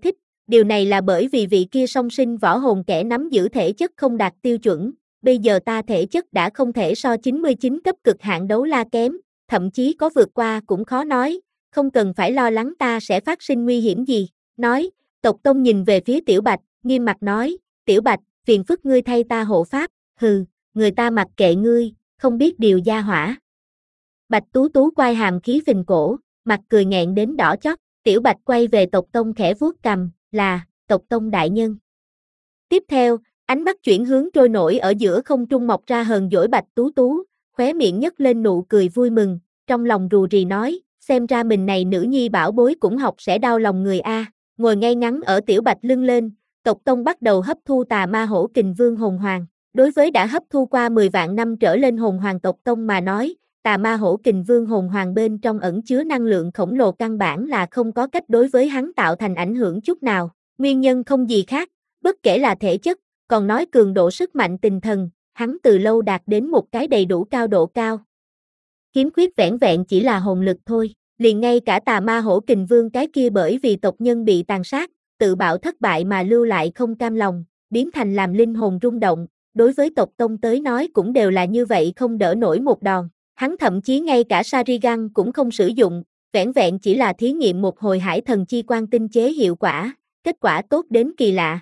điều này là bởi vì vị kia song sinh võ hồn kẻ nắm giữ thể chất không đạt tiêu chuẩn, bây giờ ta thể chất đã không thể so chín mươi chín cấp cực hạn đấu la kém, thậm chí có vượt qua cũng khó nói, không cần phải lo lắng ta sẽ phát sinh nguy hiểm gì, nói, tộc tông nhìn về phía Tiểu Bạch, nghiêm mặt nói, Tiểu Bạch, phiền phức ngươi thay ta hộ pháp, hừ, người ta mặc kệ ngươi, không biết điều gia hỏa. Bạch Tú Tú quay hàm khí phình cổ, mặt cười nghẹn đến đỏ chót, Tiểu Bạch quay về tộc tông khẽ vuốt cằm, là, tộc tông đại nhân. Tiếp theo, ánh mắt chuyển hướng trôi nổi ở giữa không trung mọc ra hờn dỗi Bạch Tú Tú, khóe miệng nhếch lên nụ cười vui mừng, trong lòng rù rì nói, xem ra mình này nữ nhi bảo bối cũng học sẽ đau lòng người a. Ngồi ngay ngắn ở Tiểu Bạch lưng lên, tộc tông bắt đầu hấp thu tà ma hổ kình vương hồn hoàng. Đối với đã hấp thu qua mười vạn năm trở lên hồn hoàng tộc tông mà nói, tà ma hổ kình vương hồn hoàng bên trong ẩn chứa năng lượng khổng lồ căn bản là không có cách đối với hắn tạo thành ảnh hưởng chút nào. Nguyên nhân không gì khác, bất kể là thể chất, còn nói cường độ sức mạnh tinh thần, hắn từ lâu đạt đến một cái đầy đủ cao độ cao. Khiếm khuyết vẻn vẹn chỉ là hồn lực thôi, liền ngay cả tà ma hổ kình vương cái kia bởi vì tộc nhân bị tàn sát, tự bạo thất bại mà lưu lại không cam lòng, biến thành làm linh hồn rung động, đối với tộc tông tới nói cũng đều là như vậy không đỡ nổi một đòn. Hắn thậm chí ngay cả Sharingan cũng không sử dụng, vẻn vẹn chỉ là thí nghiệm một hồi hải thần chi quan tinh chế hiệu quả, kết quả tốt đến kỳ lạ.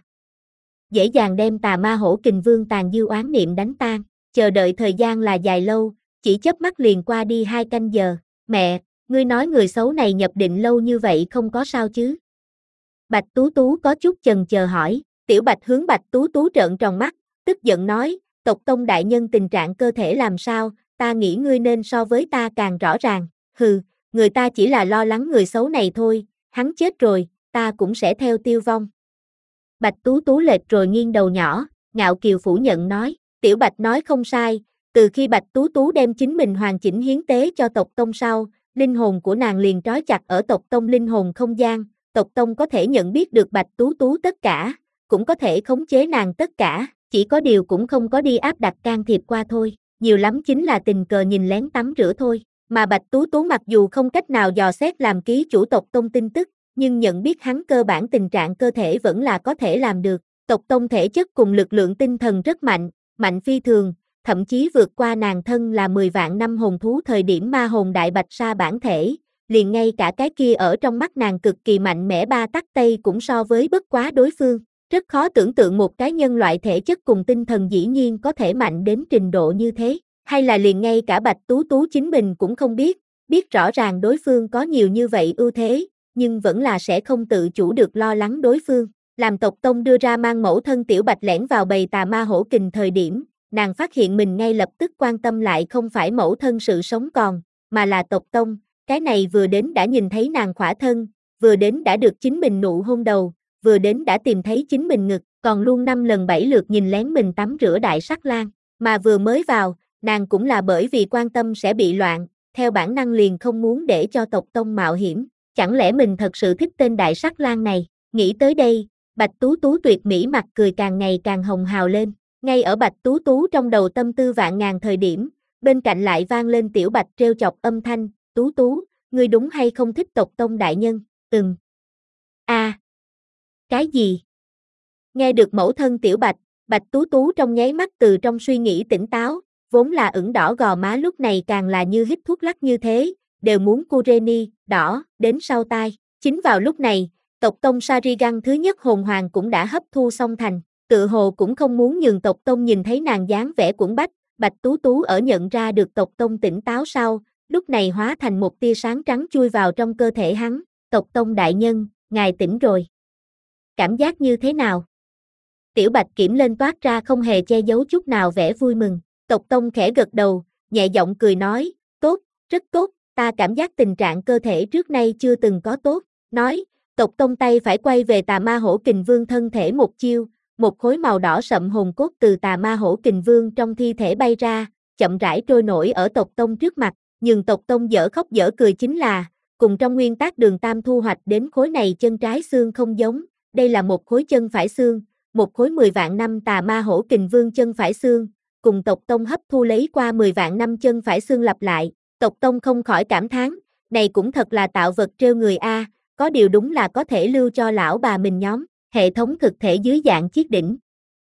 Dễ dàng đem tà ma hổ kình vương tàn dư oán niệm đánh tan, chờ đợi thời gian là dài lâu, chỉ chớp mắt liền qua đi hai canh giờ, mẹ, ngươi nói người xấu này nhập định lâu như vậy không có sao chứ? Bạch Tú Tú có chút chần chờ hỏi, Tiểu Bạch hướng Bạch Tú Tú trợn tròn mắt, tức giận nói, tộc tông đại nhân tình trạng cơ thể làm sao, ta nghĩ ngươi nên so với ta càng rõ ràng, hừ, người ta chỉ là lo lắng người xấu này thôi, hắn chết rồi, ta cũng sẽ theo tiêu vong. Bạch Tú Tú lệch rồi nghiêng đầu nhỏ, ngạo kiều phủ nhận nói, Tiểu Bạch nói không sai, từ khi Bạch Tú Tú đem chính mình hoàn chỉnh hiến tế cho tộc tông sau, linh hồn của nàng liền trói chặt ở tộc tông linh hồn không gian, tộc tông có thể nhận biết được Bạch Tú Tú tất cả, cũng có thể khống chế nàng tất cả, chỉ có điều cũng không có đi áp đặt can thiệp qua thôi, nhiều lắm chính là tình cờ nhìn lén tắm rửa thôi, mà Bạch Tú Tú mặc dù không cách nào dò xét làm ký chủ tộc tông tin tức, nhưng nhận biết hắn cơ bản tình trạng cơ thể vẫn là có thể làm được, tộc tông thể chất cùng lực lượng tinh thần rất mạnh, mạnh phi thường, thậm chí vượt qua nàng thân là mười vạn năm hồn thú thời điểm ma hồn đại bạch sa bản thể, liền ngay cả cái kia ở trong mắt nàng cực kỳ mạnh mẽ ba tắc tây cũng so với bất quá đối phương, rất khó tưởng tượng một cái nhân loại thể chất cùng tinh thần dĩ nhiên có thể mạnh đến trình độ như thế, hay là liền ngay cả Bạch Tú Tú chính mình cũng không biết, biết rõ ràng đối phương có nhiều như vậy ưu thế, nhưng vẫn là sẽ không tự chủ được lo lắng đối phương. Làm tộc tông đưa ra mang mẫu thân Tiểu Bạch lẻn vào bầy tà ma hổ kình thời điểm, nàng phát hiện mình ngay lập tức quan tâm lại không phải mẫu thân sự sống còn, mà là tộc tông, cái này vừa đến đã nhìn thấy nàng khỏa thân, vừa đến đã được chính mình nụ hôn đầu, vừa đến đã tìm thấy chính mình ngực, còn luôn năm lần bảy lượt nhìn lén mình tắm rửa đại sắc lang, mà vừa mới vào, nàng cũng là bởi vì quan tâm sẽ bị loạn, theo bản năng liền không muốn để cho tộc tông mạo hiểm, chẳng lẽ mình thật sự thích tên đại sắc lang này, nghĩ tới đây, Bạch Tú Tú tuyệt mỹ mặt cười càng ngày càng hồng hào lên, ngay ở Bạch Tú Tú trong đầu tâm tư vạn ngàn thời điểm, bên cạnh lại vang lên Tiểu Bạch trêu chọc âm thanh, Tú Tú, ngươi đúng hay không thích tộc tông đại nhân, ừm. A. À, cái gì? Nghe được mẫu thân Tiểu Bạch, Bạch Tú Tú trong nháy mắt từ trong suy nghĩ tỉnh táo, vốn là ửng đỏ gò má lúc này càng là như hít thuốc lắc như thế, đều muốn Kureni, đỏ, đến sau tai. Chính vào lúc này, tộc tông Sharingan thứ nhất hồn hoàng cũng đã hấp thu xong thành, tự hồ cũng không muốn nhường tộc tông nhìn thấy nàng dáng vẻ quẫn bách, Bạch Tú Tú ở nhận ra được tộc tông tỉnh táo sau, lúc này hóa thành một tia sáng trắng chui vào trong cơ thể hắn, tộc tông đại nhân, ngài tỉnh rồi. Cảm giác như thế nào? Tiểu Bạch kiểm lên toát ra không hề che giấu chút nào vẻ vui mừng, tộc tông khẽ gật đầu, nhẹ giọng cười nói, tốt, rất tốt, ta cảm giác tình trạng cơ thể trước nay chưa từng có tốt, nói, tộc tông tay phải quay về tà ma hổ kình vương thân thể một chiêu, một khối màu đỏ sậm hồn cốt từ tà ma hổ kình vương trong thi thể bay ra, chậm rãi trôi nổi ở tộc tông trước mặt, nhưng tộc tông dở khóc dở cười chính là, cùng trong nguyên tắc đường tam thu hoạch đến khối này chân trái xương không giống, đây là một khối chân phải xương, một khối mười vạn năm tà ma hổ kình vương chân phải xương, cùng tộc tông hấp thu lấy qua mười vạn năm chân phải xương lặp lại, tộc tông không khỏi cảm thán, này cũng thật là tạo vật trêu người a, có điều đúng là có thể lưu cho lão bà mình nhóm. Hệ thống thực thể dưới dạng chiếc đỉnh.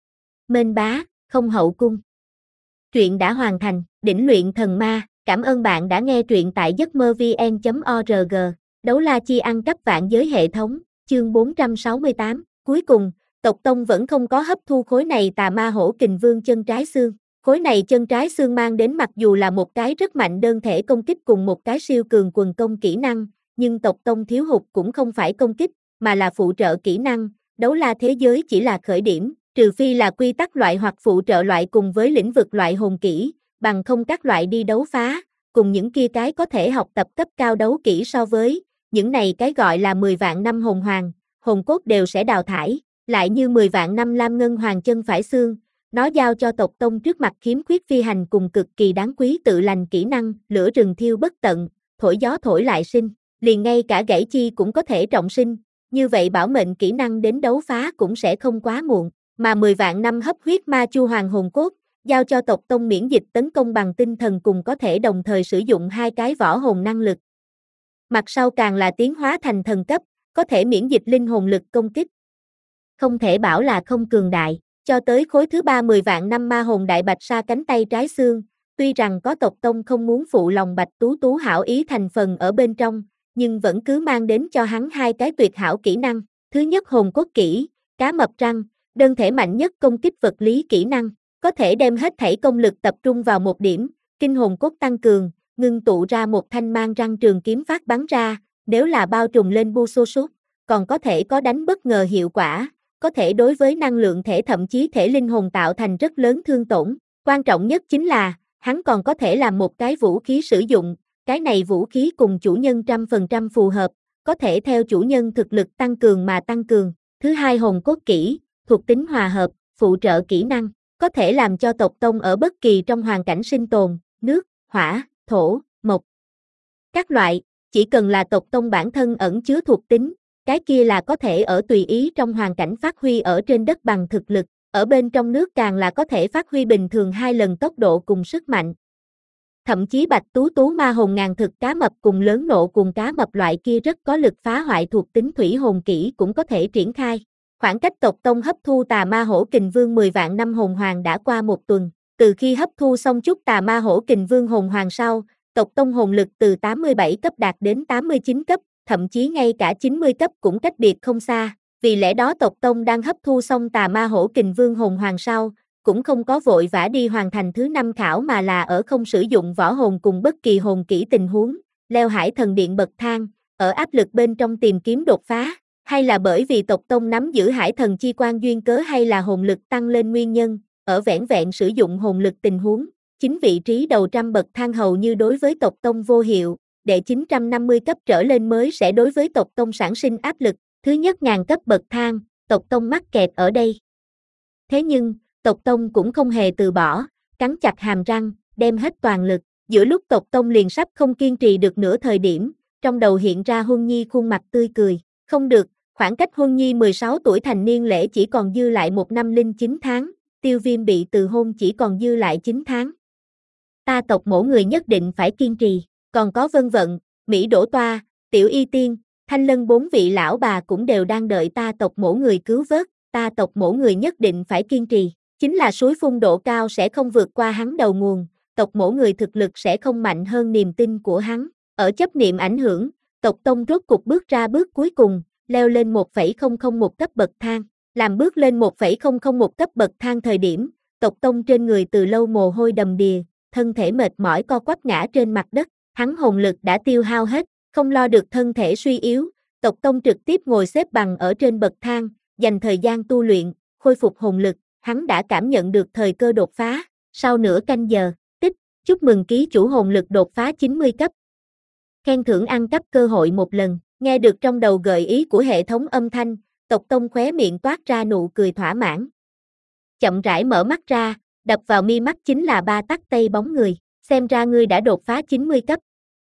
Mên bá, không hậu cung. Truyện đã hoàn thành, đỉnh luyện thần ma, cảm ơn bạn đã nghe truyện tại giấc mơ vn chấm org. Đấu la chi ăn cắp vạn giới hệ thống, chương bốn trăm sáu mươi tám, cuối cùng, tộc Tông vẫn không có hấp thu khối này tà ma hổ kình vương chân trái xương. Khối này chân trái xương mang đến mặc dù là một cái rất mạnh đơn thể công kích cùng một cái siêu cường quần công kỹ năng, nhưng tộc Tông thiếu hụt cũng không phải công kích, mà là phụ trợ kỹ năng, đấu la thế giới chỉ là khởi điểm, trừ phi là quy tắc loại hoặc phụ trợ loại cùng với lĩnh vực loại hồn kỹ, bằng không các loại đi đấu phá, cùng những kia cái có thể học tập cấp cao đấu kỹ so với, những này cái gọi là mười vạn năm hồn hoàng, hồn cốt đều sẽ đào thải, lại như mười vạn năm lam ngân hoàng chân phải xương, nó giao cho tộc Tông trước mặt khiếm khuyết phi hành cùng cực kỳ đáng quý tự lành kỹ năng, lửa rừng thiêu bất tận, thổi gió thổi lại sinh, liền ngay cả gãy chi cũng có thể trọng sinh, như vậy bảo mệnh kỹ năng đến đấu phá cũng sẽ không quá muộn, mà mười vạn năm hấp huyết ma chu hoàng hồn cốt, giao cho tộc Tông miễn dịch tấn công bằng tinh thần cùng có thể đồng thời sử dụng hai cái võ hồn năng lực. Mặt sau càng là tiến hóa thành thần cấp, có thể miễn dịch linh hồn lực công kích. Không thể bảo là không cường đại, cho tới khối thứ ba mười vạn năm ma hồn đại bạch sa cánh tay trái xương, tuy rằng có tộc Tông không muốn phụ lòng bạch tú tú hảo ý thành phần ở bên trong, nhưng vẫn cứ mang đến cho hắn hai cái tuyệt hảo kỹ năng. Thứ nhất hồn cốt kỹ, cá mập răng, đơn thể mạnh nhất công kích vật lý kỹ năng, có thể đem hết thảy công lực tập trung vào một điểm, kinh hồn cốt tăng cường, ngưng tụ ra một thanh mang răng trường kiếm phát bắn ra, nếu là bao trùm lên bu xô sút, còn có thể có đánh bất ngờ hiệu quả, có thể đối với năng lượng thể thậm chí thể linh hồn tạo thành rất lớn thương tổn. Quan trọng nhất chính là, hắn còn có thể làm một cái vũ khí sử dụng, cái này vũ khí cùng chủ nhân trăm phần trăm phù hợp, có thể theo chủ nhân thực lực tăng cường mà tăng cường. Thứ hai hồn cốt kỹ, thuộc tính hòa hợp, phụ trợ kỹ năng, có thể làm cho tộc Tông ở bất kỳ trong hoàn cảnh sinh tồn, nước, hỏa, thổ, mộc. Các loại, chỉ cần là tộc Tông bản thân ẩn chứa thuộc tính, cái kia là có thể ở tùy ý trong hoàn cảnh phát huy ở trên đất bằng thực lực, ở bên trong nước càng là có thể phát huy bình thường hai lần tốc độ cùng sức mạnh. Thậm chí bạch tú tú ma hồn ngàn thực cá mập cùng lớn nộ cùng cá mập loại kia rất có lực phá hoại thuộc tính thủy hồn kỹ cũng có thể triển khai. Khoảng cách tộc Tông hấp thu tà ma hổ kình vương mười vạn năm hồn hoàng đã qua một tuần, từ khi hấp thu xong chút tà ma hổ kình vương hồn hoàng sau, tộc Tông hồn lực từ tám mươi bảy cấp đạt đến tám mươi chín cấp, thậm chí ngay cả chín mươi cấp cũng cách biệt không xa, vì lẽ đó tộc Tông đang hấp thu xong tà ma hổ kình vương hồn hoàng sau, cũng không có vội vã đi hoàn thành thứ năm khảo mà là ở không sử dụng võ hồn cùng bất kỳ hồn kỹ tình huống, leo hải thần điện bậc thang, ở áp lực bên trong tìm kiếm đột phá, hay là bởi vì tộc Tông nắm giữ hải thần chi quan duyên cớ hay là hồn lực tăng lên nguyên nhân, ở vẻn vẹn sử dụng hồn lực tình huống, chính vị trí đầu trăm bậc thang hầu như đối với tộc Tông vô hiệu, đệ chín trăm năm mươi cấp trở lên mới sẽ đối với tộc Tông sản sinh áp lực, thứ nhất ngàn cấp bậc thang, tộc Tông mắc kẹt ở đây. Thế nhưng, tộc Tông cũng không hề từ bỏ, cắn chặt hàm răng, đem hết toàn lực, giữa lúc tộc Tông liền sắp không kiên trì được nửa thời điểm, trong đầu hiện ra Huân Nhi khuôn mặt tươi cười, không được, khoảng cách Huân Nhi mười sáu tuổi thành niên lễ chỉ còn dư lại một năm linh chín tháng, Tiêu Viêm bị từ hôn chỉ còn dư lại chín tháng. Ta tộc mỗi người nhất định phải kiên trì, còn có Vân Vận, Mỹ Đỗ Toa, Tiểu Y Tiên, Thanh Lân bốn vị lão bà cũng đều đang đợi ta tộc mỗi người cứu vớt, ta tộc mỗi người nhất định phải kiên trì, chính là suối phun độ cao sẽ không vượt qua hắn đầu nguồn, tộc mỗi người thực lực sẽ không mạnh hơn niềm tin của hắn, ở chấp niệm ảnh hưởng, tộc Tông rốt cục bước ra bước cuối cùng, leo lên một phẩy không không một cấp bậc thang, làm bước lên một phẩy không không một cấp bậc thang thời điểm, tộc Tông trên người từ lâu mồ hôi đầm đìa, thân thể mệt mỏi co quắp ngã trên mặt đất, hắn hồn lực đã tiêu hao hết, không lo được thân thể suy yếu, tộc Tông trực tiếp ngồi xếp bằng ở trên bậc thang, dành thời gian tu luyện, khôi phục hồn lực, hắn đã cảm nhận được thời cơ đột phá, sau nửa canh giờ, tích, chúc mừng ký chủ hồn lực đột phá chín mươi cấp. Khen thưởng ăn cắp cơ hội một lần, nghe được trong đầu gợi ý của hệ thống âm thanh, tộc Tông khóe miệng toát ra nụ cười thỏa mãn. Chậm rãi mở mắt ra, đập vào mi mắt chính là Ba Tắc Tây bóng người, xem ra ngươi đã đột phá chín mươi cấp.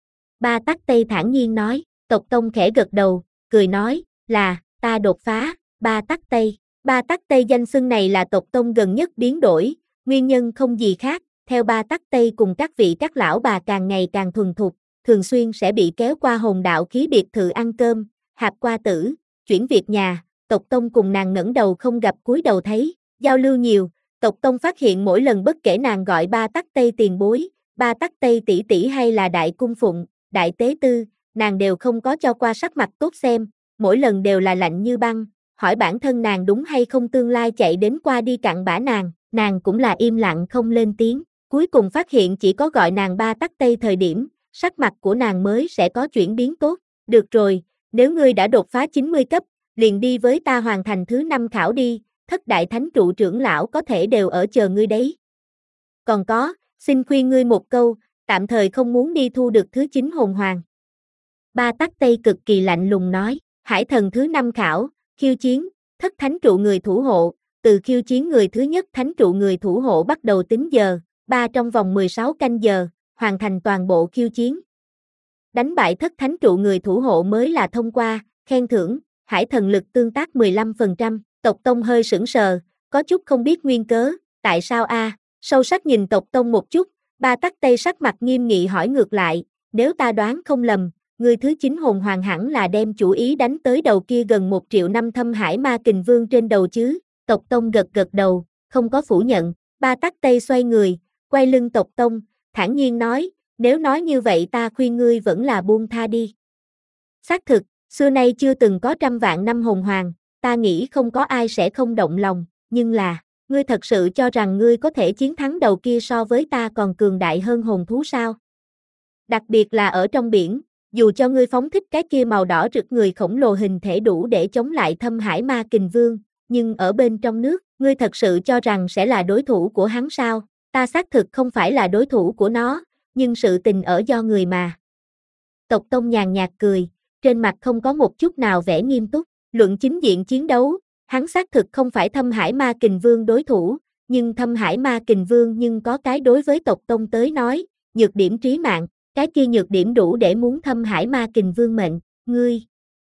Ba Tắc Tây thản nhiên nói, tộc Tông khẽ gật đầu, cười nói, là, ta đột phá, Ba Tắc Tây. Ba Tắc Tây danh xưng này là tộc Tông gần nhất biến đổi, nguyên nhân không gì khác, theo Ba Tắc Tây cùng các vị các lão bà càng ngày càng thuần thục, thường xuyên sẽ bị kéo qua hồn đạo khí biệt thự ăn cơm, hạp qua tử, chuyển việc nhà, tộc tông cùng nàng ngẩng đầu không gặp cúi đầu thấy, giao lưu nhiều, tộc tông phát hiện mỗi lần bất kể nàng gọi ba tắc tây tiền bối, ba tắc tây tỷ tỷ hay là đại cung phụng, đại tế tư, nàng đều không có cho qua sắc mặt tốt xem, mỗi lần đều là lạnh như băng, hỏi bản thân nàng đúng hay không tương lai chạy đến qua đi cặn bã nàng, nàng cũng là im lặng không lên tiếng, cuối cùng phát hiện chỉ có gọi nàng ba tắc tây thời điểm, sắc mặt của nàng mới sẽ có chuyển biến tốt, được rồi, nếu ngươi đã đột phá chín mươi cấp, liền đi với ta hoàn thành thứ năm khảo đi, thất đại thánh trụ trưởng lão có thể đều ở chờ ngươi đấy. Còn có, xin khuyên ngươi một câu, tạm thời không muốn đi thu được thứ chín hồn hoàng. Ba tắc tây cực kỳ lạnh lùng nói, hải thần thứ năm khảo, khiêu chiến, thất thánh trụ người thủ hộ, từ khiêu chiến người thứ nhất thánh trụ người thủ hộ bắt đầu tính giờ, ba trong vòng mười sáu canh giờ, hoàn thành toàn bộ khiêu chiến. Đánh bại thất thánh trụ người thủ hộ mới là thông qua, khen thưởng, hải thần lực tương tác mười lăm phần trăm, tộc tông hơi sững sờ, có chút không biết nguyên cớ, tại sao a? Sâu sắc nhìn tộc tông một chút, ba tắc tây sắc mặt nghiêm nghị hỏi ngược lại, nếu ta đoán không lầm, người thứ chín hồn hoàng hẳn là đem chủ ý đánh tới đầu kia gần một triệu năm thâm hải ma kình vương trên đầu chứ, tộc tông gật gật đầu, không có phủ nhận, ba tắc tây xoay người, quay lưng tộc tông, thản nhiên nói, nếu nói như vậy ta khuyên ngươi vẫn là buông tha đi. Xác thực, xưa nay chưa từng có trăm vạn năm hồn hoàng, ta nghĩ không có ai sẽ không động lòng, nhưng là, ngươi thật sự cho rằng ngươi có thể chiến thắng đầu kia so với ta còn cường đại hơn hồn thú sao? Đặc biệt là ở trong biển, dù cho ngươi phóng thích cái kia màu đỏ rực người khổng lồ hình thể đủ để chống lại thâm hải ma kình vương, nhưng ở bên trong nước, ngươi thật sự cho rằng sẽ là đối thủ của hắn sao? Ta xác thực không phải là đối thủ của nó, nhưng sự tình ở do người mà. Tộc tông nhàn nhạt cười, trên mặt không có một chút nào vẻ nghiêm túc, luận chính diện chiến đấu, hắn xác thực không phải thâm hải ma kình vương đối thủ, nhưng thâm hải ma kình vương nhưng có cái đối với tộc tông tới nói, nhược điểm trí mạng, cái kia nhược điểm đủ để muốn thâm hải ma kình vương mệnh, ngươi.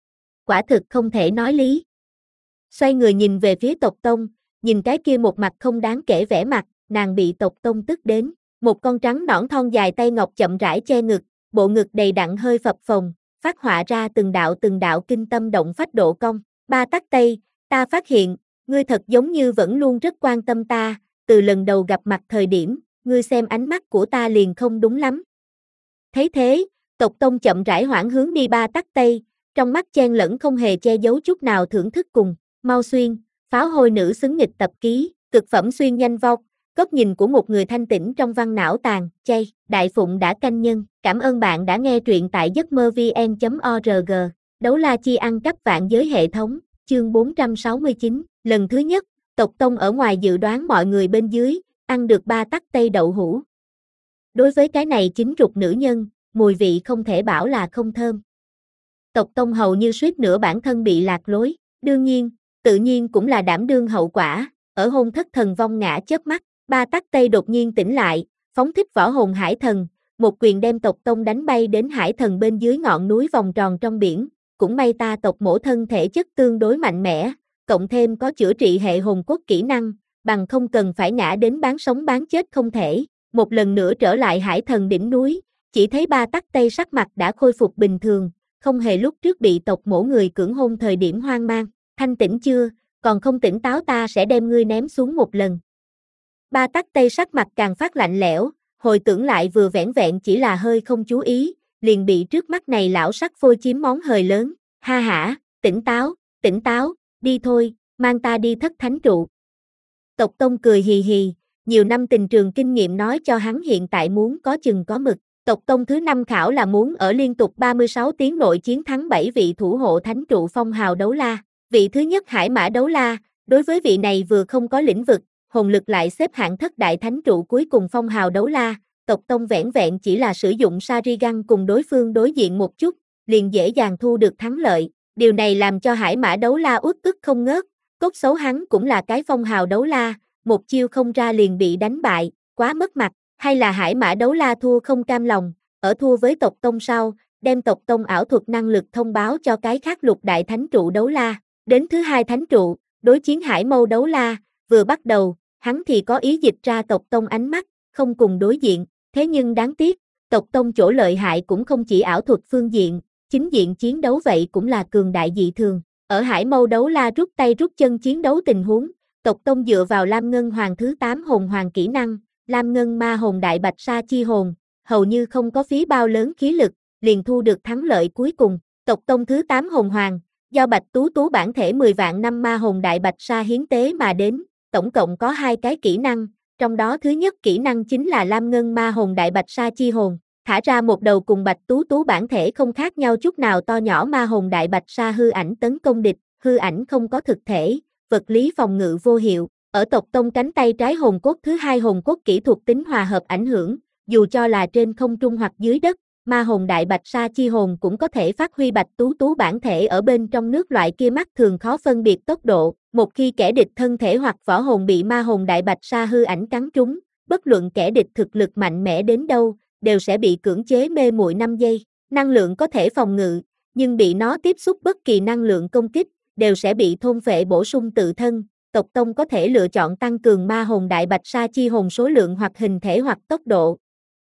Quả thực không thể nói lý. Xoay người nhìn về phía tộc tông, nhìn cái kia một mặt không đáng kể vẻ mặt, nàng bị tộc tông tức đến, một con trắng nõn thon dài tay ngọc chậm rãi che ngực, bộ ngực đầy đặn hơi phập phồng, phát họa ra từng đạo từng đạo kinh tâm động phách độ cong, ba tắc tây, ta phát hiện, ngươi thật giống như vẫn luôn rất quan tâm ta, từ lần đầu gặp mặt thời điểm, ngươi xem ánh mắt của ta liền không đúng lắm. Thấy thế, tộc tông chậm rãi hoảng hướng đi ba tắc tây, trong mắt chen lẫn không hề che giấu chút nào thưởng thức cùng, mau xuyên, pháo hôi nữ xứng nghịch tập ký, cực phẩm xuyên nhanh vọc, góc nhìn của một người thanh tĩnh trong văn não tàn, chay, đại phụng đã canh nhân, cảm ơn bạn đã nghe truyện tại giấc mơ vn chấm org, đấu la chi ăn cắp vạn giới hệ thống, chương bốn trăm sáu mươi chín, lần thứ nhất, tộc tông ở ngoài dự đoán mọi người bên dưới, ăn được ba tắc tây đậu hũ. Đối với cái này chín rục nữ nhân, mùi vị không thể bảo là không thơm. Tộc tông hầu như suýt nữa bản thân bị lạc lối, đương nhiên, tự nhiên cũng là đảm đương hậu quả, ở hôn thất thần vong ngã chớp mắt, ba tắc tây đột nhiên tỉnh lại, phóng thích võ hồn hải thần, một quyền đem tộc tông đánh bay đến hải thần bên dưới ngọn núi vòng tròn trong biển, cũng may ta tộc mổ thân thể chất tương đối mạnh mẽ, cộng thêm có chữa trị hệ hồn cốt kỹ năng, bằng không cần phải ngã đến bán sống bán chết không thể, một lần nữa trở lại hải thần đỉnh núi, chỉ thấy ba tắc tây sắc mặt đã khôi phục bình thường, không hề lúc trước bị tộc mổ người cưỡng hôn thời điểm hoang mang, thanh tỉnh chưa, còn không tỉnh táo ta sẽ đem ngươi ném xuống một lần. Ba tắc tây sắc mặt càng phát lạnh lẽo, hồi tưởng lại vừa vẻn vẹn chỉ là hơi không chú ý, liền bị trước mắt này lão sắc phôi chiếm món hời lớn, ha hả, tỉnh táo, tỉnh táo, đi thôi, mang ta đi thất thánh trụ. Tộc tông cười hì hì, nhiều năm tình trường kinh nghiệm nói cho hắn hiện tại muốn có chừng có mực, tộc tông thứ năm khảo là muốn ở liên tục ba mươi sáu tiếng nội chiến thắng bảy vị thủ hộ thánh trụ phong hào đấu la, vị thứ nhất hải mã đấu la, đối với vị này vừa không có lĩnh vực, hồn lực lại xếp hạng thất đại thánh trụ cuối cùng phong hào đấu la, tộc tông vẻn vẹn chỉ là sử dụng Sharingan cùng đối phương đối diện một chút, liền dễ dàng thu được thắng lợi, điều này làm cho hải mã đấu la uất ức không ngớt, cốt xấu hắn cũng là cái phong hào đấu la, một chiêu không ra liền bị đánh bại, quá mất mặt, hay là hải mã đấu la thua không cam lòng, ở thua với tộc tông sau, đem tộc tông ảo thuật năng lực thông báo cho cái khác lục đại thánh trụ đấu la, đến thứ hai thánh trụ, đối chiến hải mâu đấu la, vừa bắt đầu, hắn thì có ý dịch ra tộc tông ánh mắt, không cùng đối diện, thế nhưng đáng tiếc, tộc tông chỗ lợi hại cũng không chỉ ảo thuật phương diện, chính diện chiến đấu vậy cũng là cường đại dị thường, Ở Hải Mâu Đấu La rút tay rút chân chiến đấu tình huống, tộc Tông dựa vào Lam Ngân Hoàng thứ tám hồn hoàng kỹ năng, Lam Ngân Ma Hồn Đại Bạch Sa Chi Hồn, hầu như không có phí bao lớn khí lực, liền thu được thắng lợi cuối cùng. Tộc Tông thứ tám hồn hoàng, do Bạch Tú Tú bản thể mười vạn năm Ma Hồn Đại Bạch Sa hiến tế mà đến, tổng cộng có hai cái kỹ năng, trong đó thứ nhất kỹ năng chính là Lam Ngân Ma Hồn Đại Bạch Sa Chi Hồn, thả ra một đầu cùng Bạch Tú Tú bản thể không khác nhau chút nào to nhỏ Ma Hồn Đại Bạch Sa hư ảnh tấn công địch, hư ảnh không có thực thể, vật lý phòng ngự vô hiệu. Ở tộc Tông cánh tay trái hồn cốt thứ hai hồn cốt kỹ thuật tính hòa hợp ảnh hưởng, dù cho là trên không trung hoặc dưới đất, Ma Hồn Đại Bạch Sa Chi Hồn cũng có thể phát huy Bạch Tú Tú bản thể ở bên trong nước loại kia mắt thường khó phân biệt tốc độ. Một khi kẻ địch thân thể hoặc võ hồn bị Ma Hồn Đại Bạch Sa hư ảnh cắn trúng, bất luận kẻ địch thực lực mạnh mẽ đến đâu, đều sẽ bị cưỡng chế mê muội năm giây. Năng lượng có thể phòng ngự, nhưng bị nó tiếp xúc bất kỳ năng lượng công kích, đều sẽ bị thôn phệ bổ sung tự thân. Tộc Tông có thể lựa chọn tăng cường Ma Hồn Đại Bạch Sa Chi Hồn số lượng hoặc hình thể hoặc tốc độ.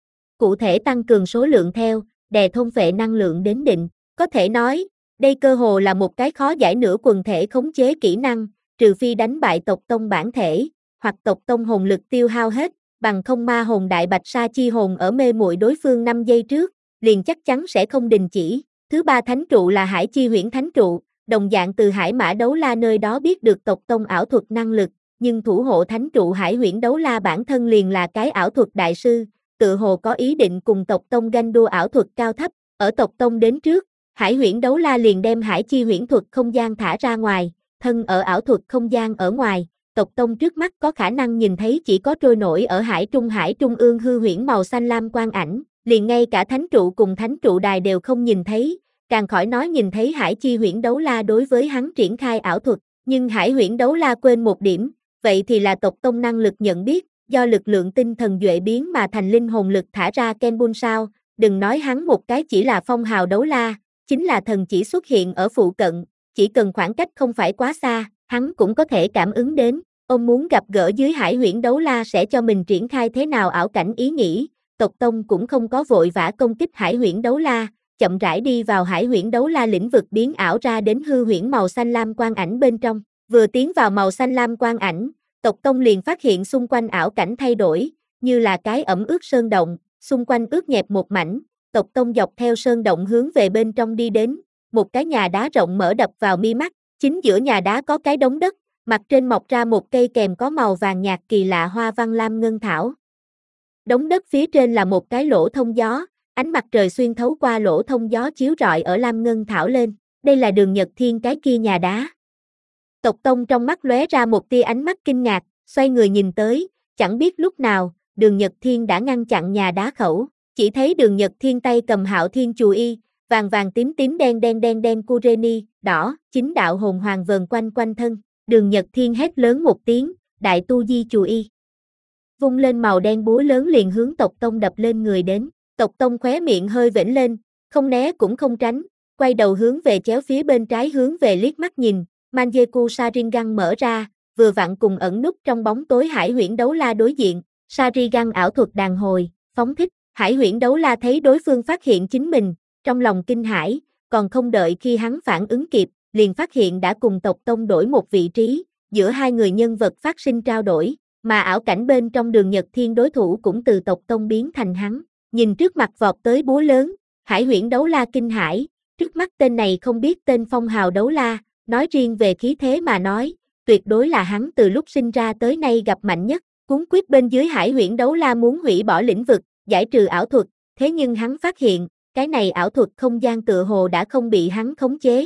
Cụ thể tăng cường số lượng theo, đè thôn phệ năng lượng đến định. Có thể nói, đây cơ hồ là một cái khó giải nửa quần thể khống chế kỹ năng, trừ phi đánh bại tộc Tông bản thể, hoặc tộc Tông hồn lực tiêu hao hết, bằng không Ma Hồn Đại Bạch Sa Chi Hồn ở mê muội đối phương năm giây trước, liền chắc chắn sẽ không đình chỉ. Thứ ba thánh trụ là Hải Chi Huyễn Thánh Trụ, đồng dạng từ Hải Mã Đấu La nơi đó biết được tộc Tông ảo thuật năng lực, nhưng thủ hộ thánh trụ Hải Huyễn Đấu La bản thân liền là cái ảo thuật đại sư, tự hồ có ý định cùng tộc Tông ganh đua ảo thuật cao thấp. Ở tộc Tông đến trước, Hải Huyễn Đấu La liền đem Hải Chi Huyễn thuật không gian thả ra ngoài, thân ở ảo thuật không gian ở ngoài, tộc Tông trước mắt có khả năng nhìn thấy chỉ có trôi nổi ở Hải Trung Hải Trung ương hư huyễn màu xanh lam quang ảnh, liền ngay cả thánh trụ cùng thánh trụ đài đều không nhìn thấy, càng khỏi nói nhìn thấy Hải Chi Huyễn Đấu La đối với hắn triển khai ảo thuật. Nhưng Hải Huyễn Đấu La quên một điểm, vậy thì là tộc Tông năng lực nhận biết, do lực lượng tinh thần duệ biến mà thành linh hồn lực thả ra Kenbun sao, đừng nói hắn một cái chỉ là phong hào đấu la, chính là thần chỉ xuất hiện ở phụ cận, chỉ cần khoảng cách không phải quá xa, hắn cũng có thể cảm ứng đến. Ông muốn gặp gỡ dưới Hải Huyễn Đấu La sẽ cho mình triển khai thế nào ảo cảnh ý nghĩ, tộc Tông cũng không có vội vã công kích Hải Huyễn Đấu La, chậm rãi đi vào Hải Huyễn Đấu La lĩnh vực biến ảo ra đến hư huyễn màu xanh lam quang ảnh bên trong, vừa tiến vào màu xanh lam quang ảnh, tộc Tông liền phát hiện xung quanh ảo cảnh thay đổi, như là cái ẩm ướt sơn động, xung quanh ướt nhẹp một mảnh, tộc Tông dọc theo sơn động hướng về bên trong đi đến, một cái nhà đá rộng mở đập vào mi mắt, chính giữa nhà đá có cái đống đất, mặt trên mọc ra một cây kèm có màu vàng nhạt kỳ lạ hoa văn lam ngân thảo. Đống đất phía trên là một cái lỗ thông gió, ánh mặt trời xuyên thấu qua lỗ thông gió chiếu rọi ở lam ngân thảo lên, đây là Đường Nhật Thiên cái kia nhà đá. Tộc Tông trong mắt lóe ra một tia ánh mắt kinh ngạc, xoay người nhìn tới, chẳng biết lúc nào, Đường Nhật Thiên đã ngăn chặn nhà đá khẩu, chỉ thấy Đường Nhật Thiên tay cầm Hạo Thiên Chù Y, vàng vàng tím tím đen đen đen đen Kureni, đỏ, chính đạo hồn hoàng vờn quanh quanh thân. Đường Nhật Thiên hét lớn một tiếng, Đại Tu Di Chù Y. Vung lên màu đen búa lớn liền hướng tộc Tông đập lên người đến, tộc Tông khóe miệng hơi vểnh lên, không né cũng không tránh, quay đầu hướng về chéo phía bên trái hướng về liếc mắt nhìn, Manjeku Sharingan mở ra, vừa vặn cùng ẩn núp trong bóng tối Hải Huyễn Đấu La đối diện, Sharingan ảo thuật đàn hồi, phóng thích, Hải Huyễn Đấu La thấy đối phương phát hiện chính mình, trong lòng kinh hãi, còn không đợi khi hắn phản ứng kịp, liền phát hiện đã cùng tộc Tông đổi một vị trí, giữa hai người nhân vật phát sinh trao đổi, mà ảo cảnh bên trong Đường Nhật Thiên đối thủ cũng từ tộc Tông biến thành hắn, nhìn trước mặt vọt tới búa lớn, Hải Huyễn Đấu La kinh hãi, trước mắt tên này không biết tên phong hào đấu la, nói riêng về khí thế mà nói, tuyệt đối là hắn từ lúc sinh ra tới nay gặp mạnh nhất, cuốn quyết bên dưới Hải Huyễn Đấu La muốn hủy bỏ lĩnh vực, giải trừ ảo thuật, thế nhưng hắn phát hiện, cái này ảo thuật không gian tựa hồ đã không bị hắn khống chế.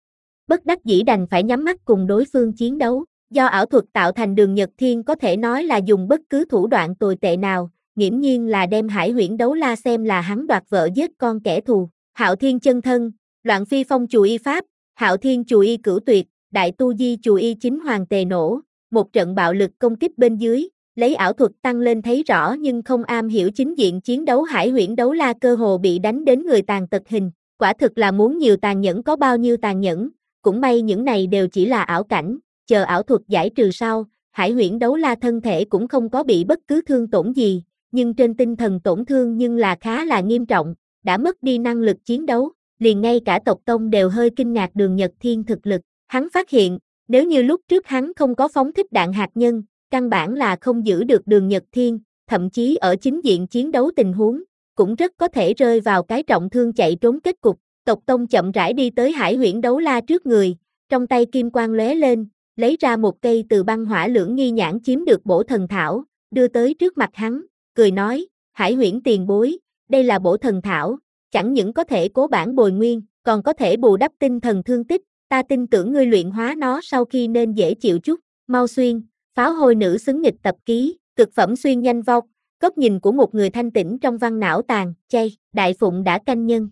Bất đắc dĩ đành phải nhắm mắt cùng đối phương chiến đấu, do ảo thuật tạo thành Đường Nhật Thiên có thể nói là dùng bất cứ thủ đoạn tồi tệ nào, nghiễm nhiên là đem Hải Huyễn Đấu La xem là hắn đoạt vợ giết con kẻ thù. Hạo Thiên chân thân, Loạn Phi Phong Chù Y pháp, Hạo Thiên Chù Y cửu tuyệt, Đại Tu Di Chù Y chính hoàng tề nổ, một trận bạo lực công kích bên dưới, lấy ảo thuật tăng lên thấy rõ nhưng không am hiểu chính diện chiến đấu Hải Huyễn Đấu La cơ hồ bị đánh đến người tàn tật hình, quả thực là muốn nhiều tàn nhẫn có bao nhiêu tàn nhẫn, cũng may những này đều chỉ là ảo cảnh, chờ ảo thuật giải trừ sau, Hải Huyễn Đấu La thân thể cũng không có bị bất cứ thương tổn gì, nhưng trên tinh thần tổn thương nhưng là khá là nghiêm trọng, đã mất đi năng lực chiến đấu, liền ngay cả tộc Tông đều hơi kinh ngạc Đường Nhật Thiên thực lực. Hắn phát hiện, nếu như lúc trước hắn không có phóng thích đạn hạt nhân, căn bản là không giữ được đường Nhật Thiên, thậm chí ở chính diện chiến đấu tình huống, cũng rất có thể rơi vào cái trọng thương chạy trốn kết cục. Tộc Tông chậm rãi đi tới Hải Huyễn Đấu La trước người, trong tay kim quang lóe lên, lấy ra một cây từ băng hỏa lưỡng nghi nhãn chiếm được bổ thần thảo, đưa tới trước mặt hắn, cười nói, Hải Huyễn tiền bối, đây là bổ thần thảo, chẳng những có thể cố bản bồi nguyên, còn có thể bù đắp tinh thần thương tích, ta tin tưởng ngươi luyện hóa nó sau khi nên dễ chịu chút, mau xuyên, pháo hôi nữ xứng nghịch tập ký, cực phẩm xuyên nhanh vong, góc nhìn của một người thanh tĩnh trong văn não tàn, chay, đại phụng đã canh nhân.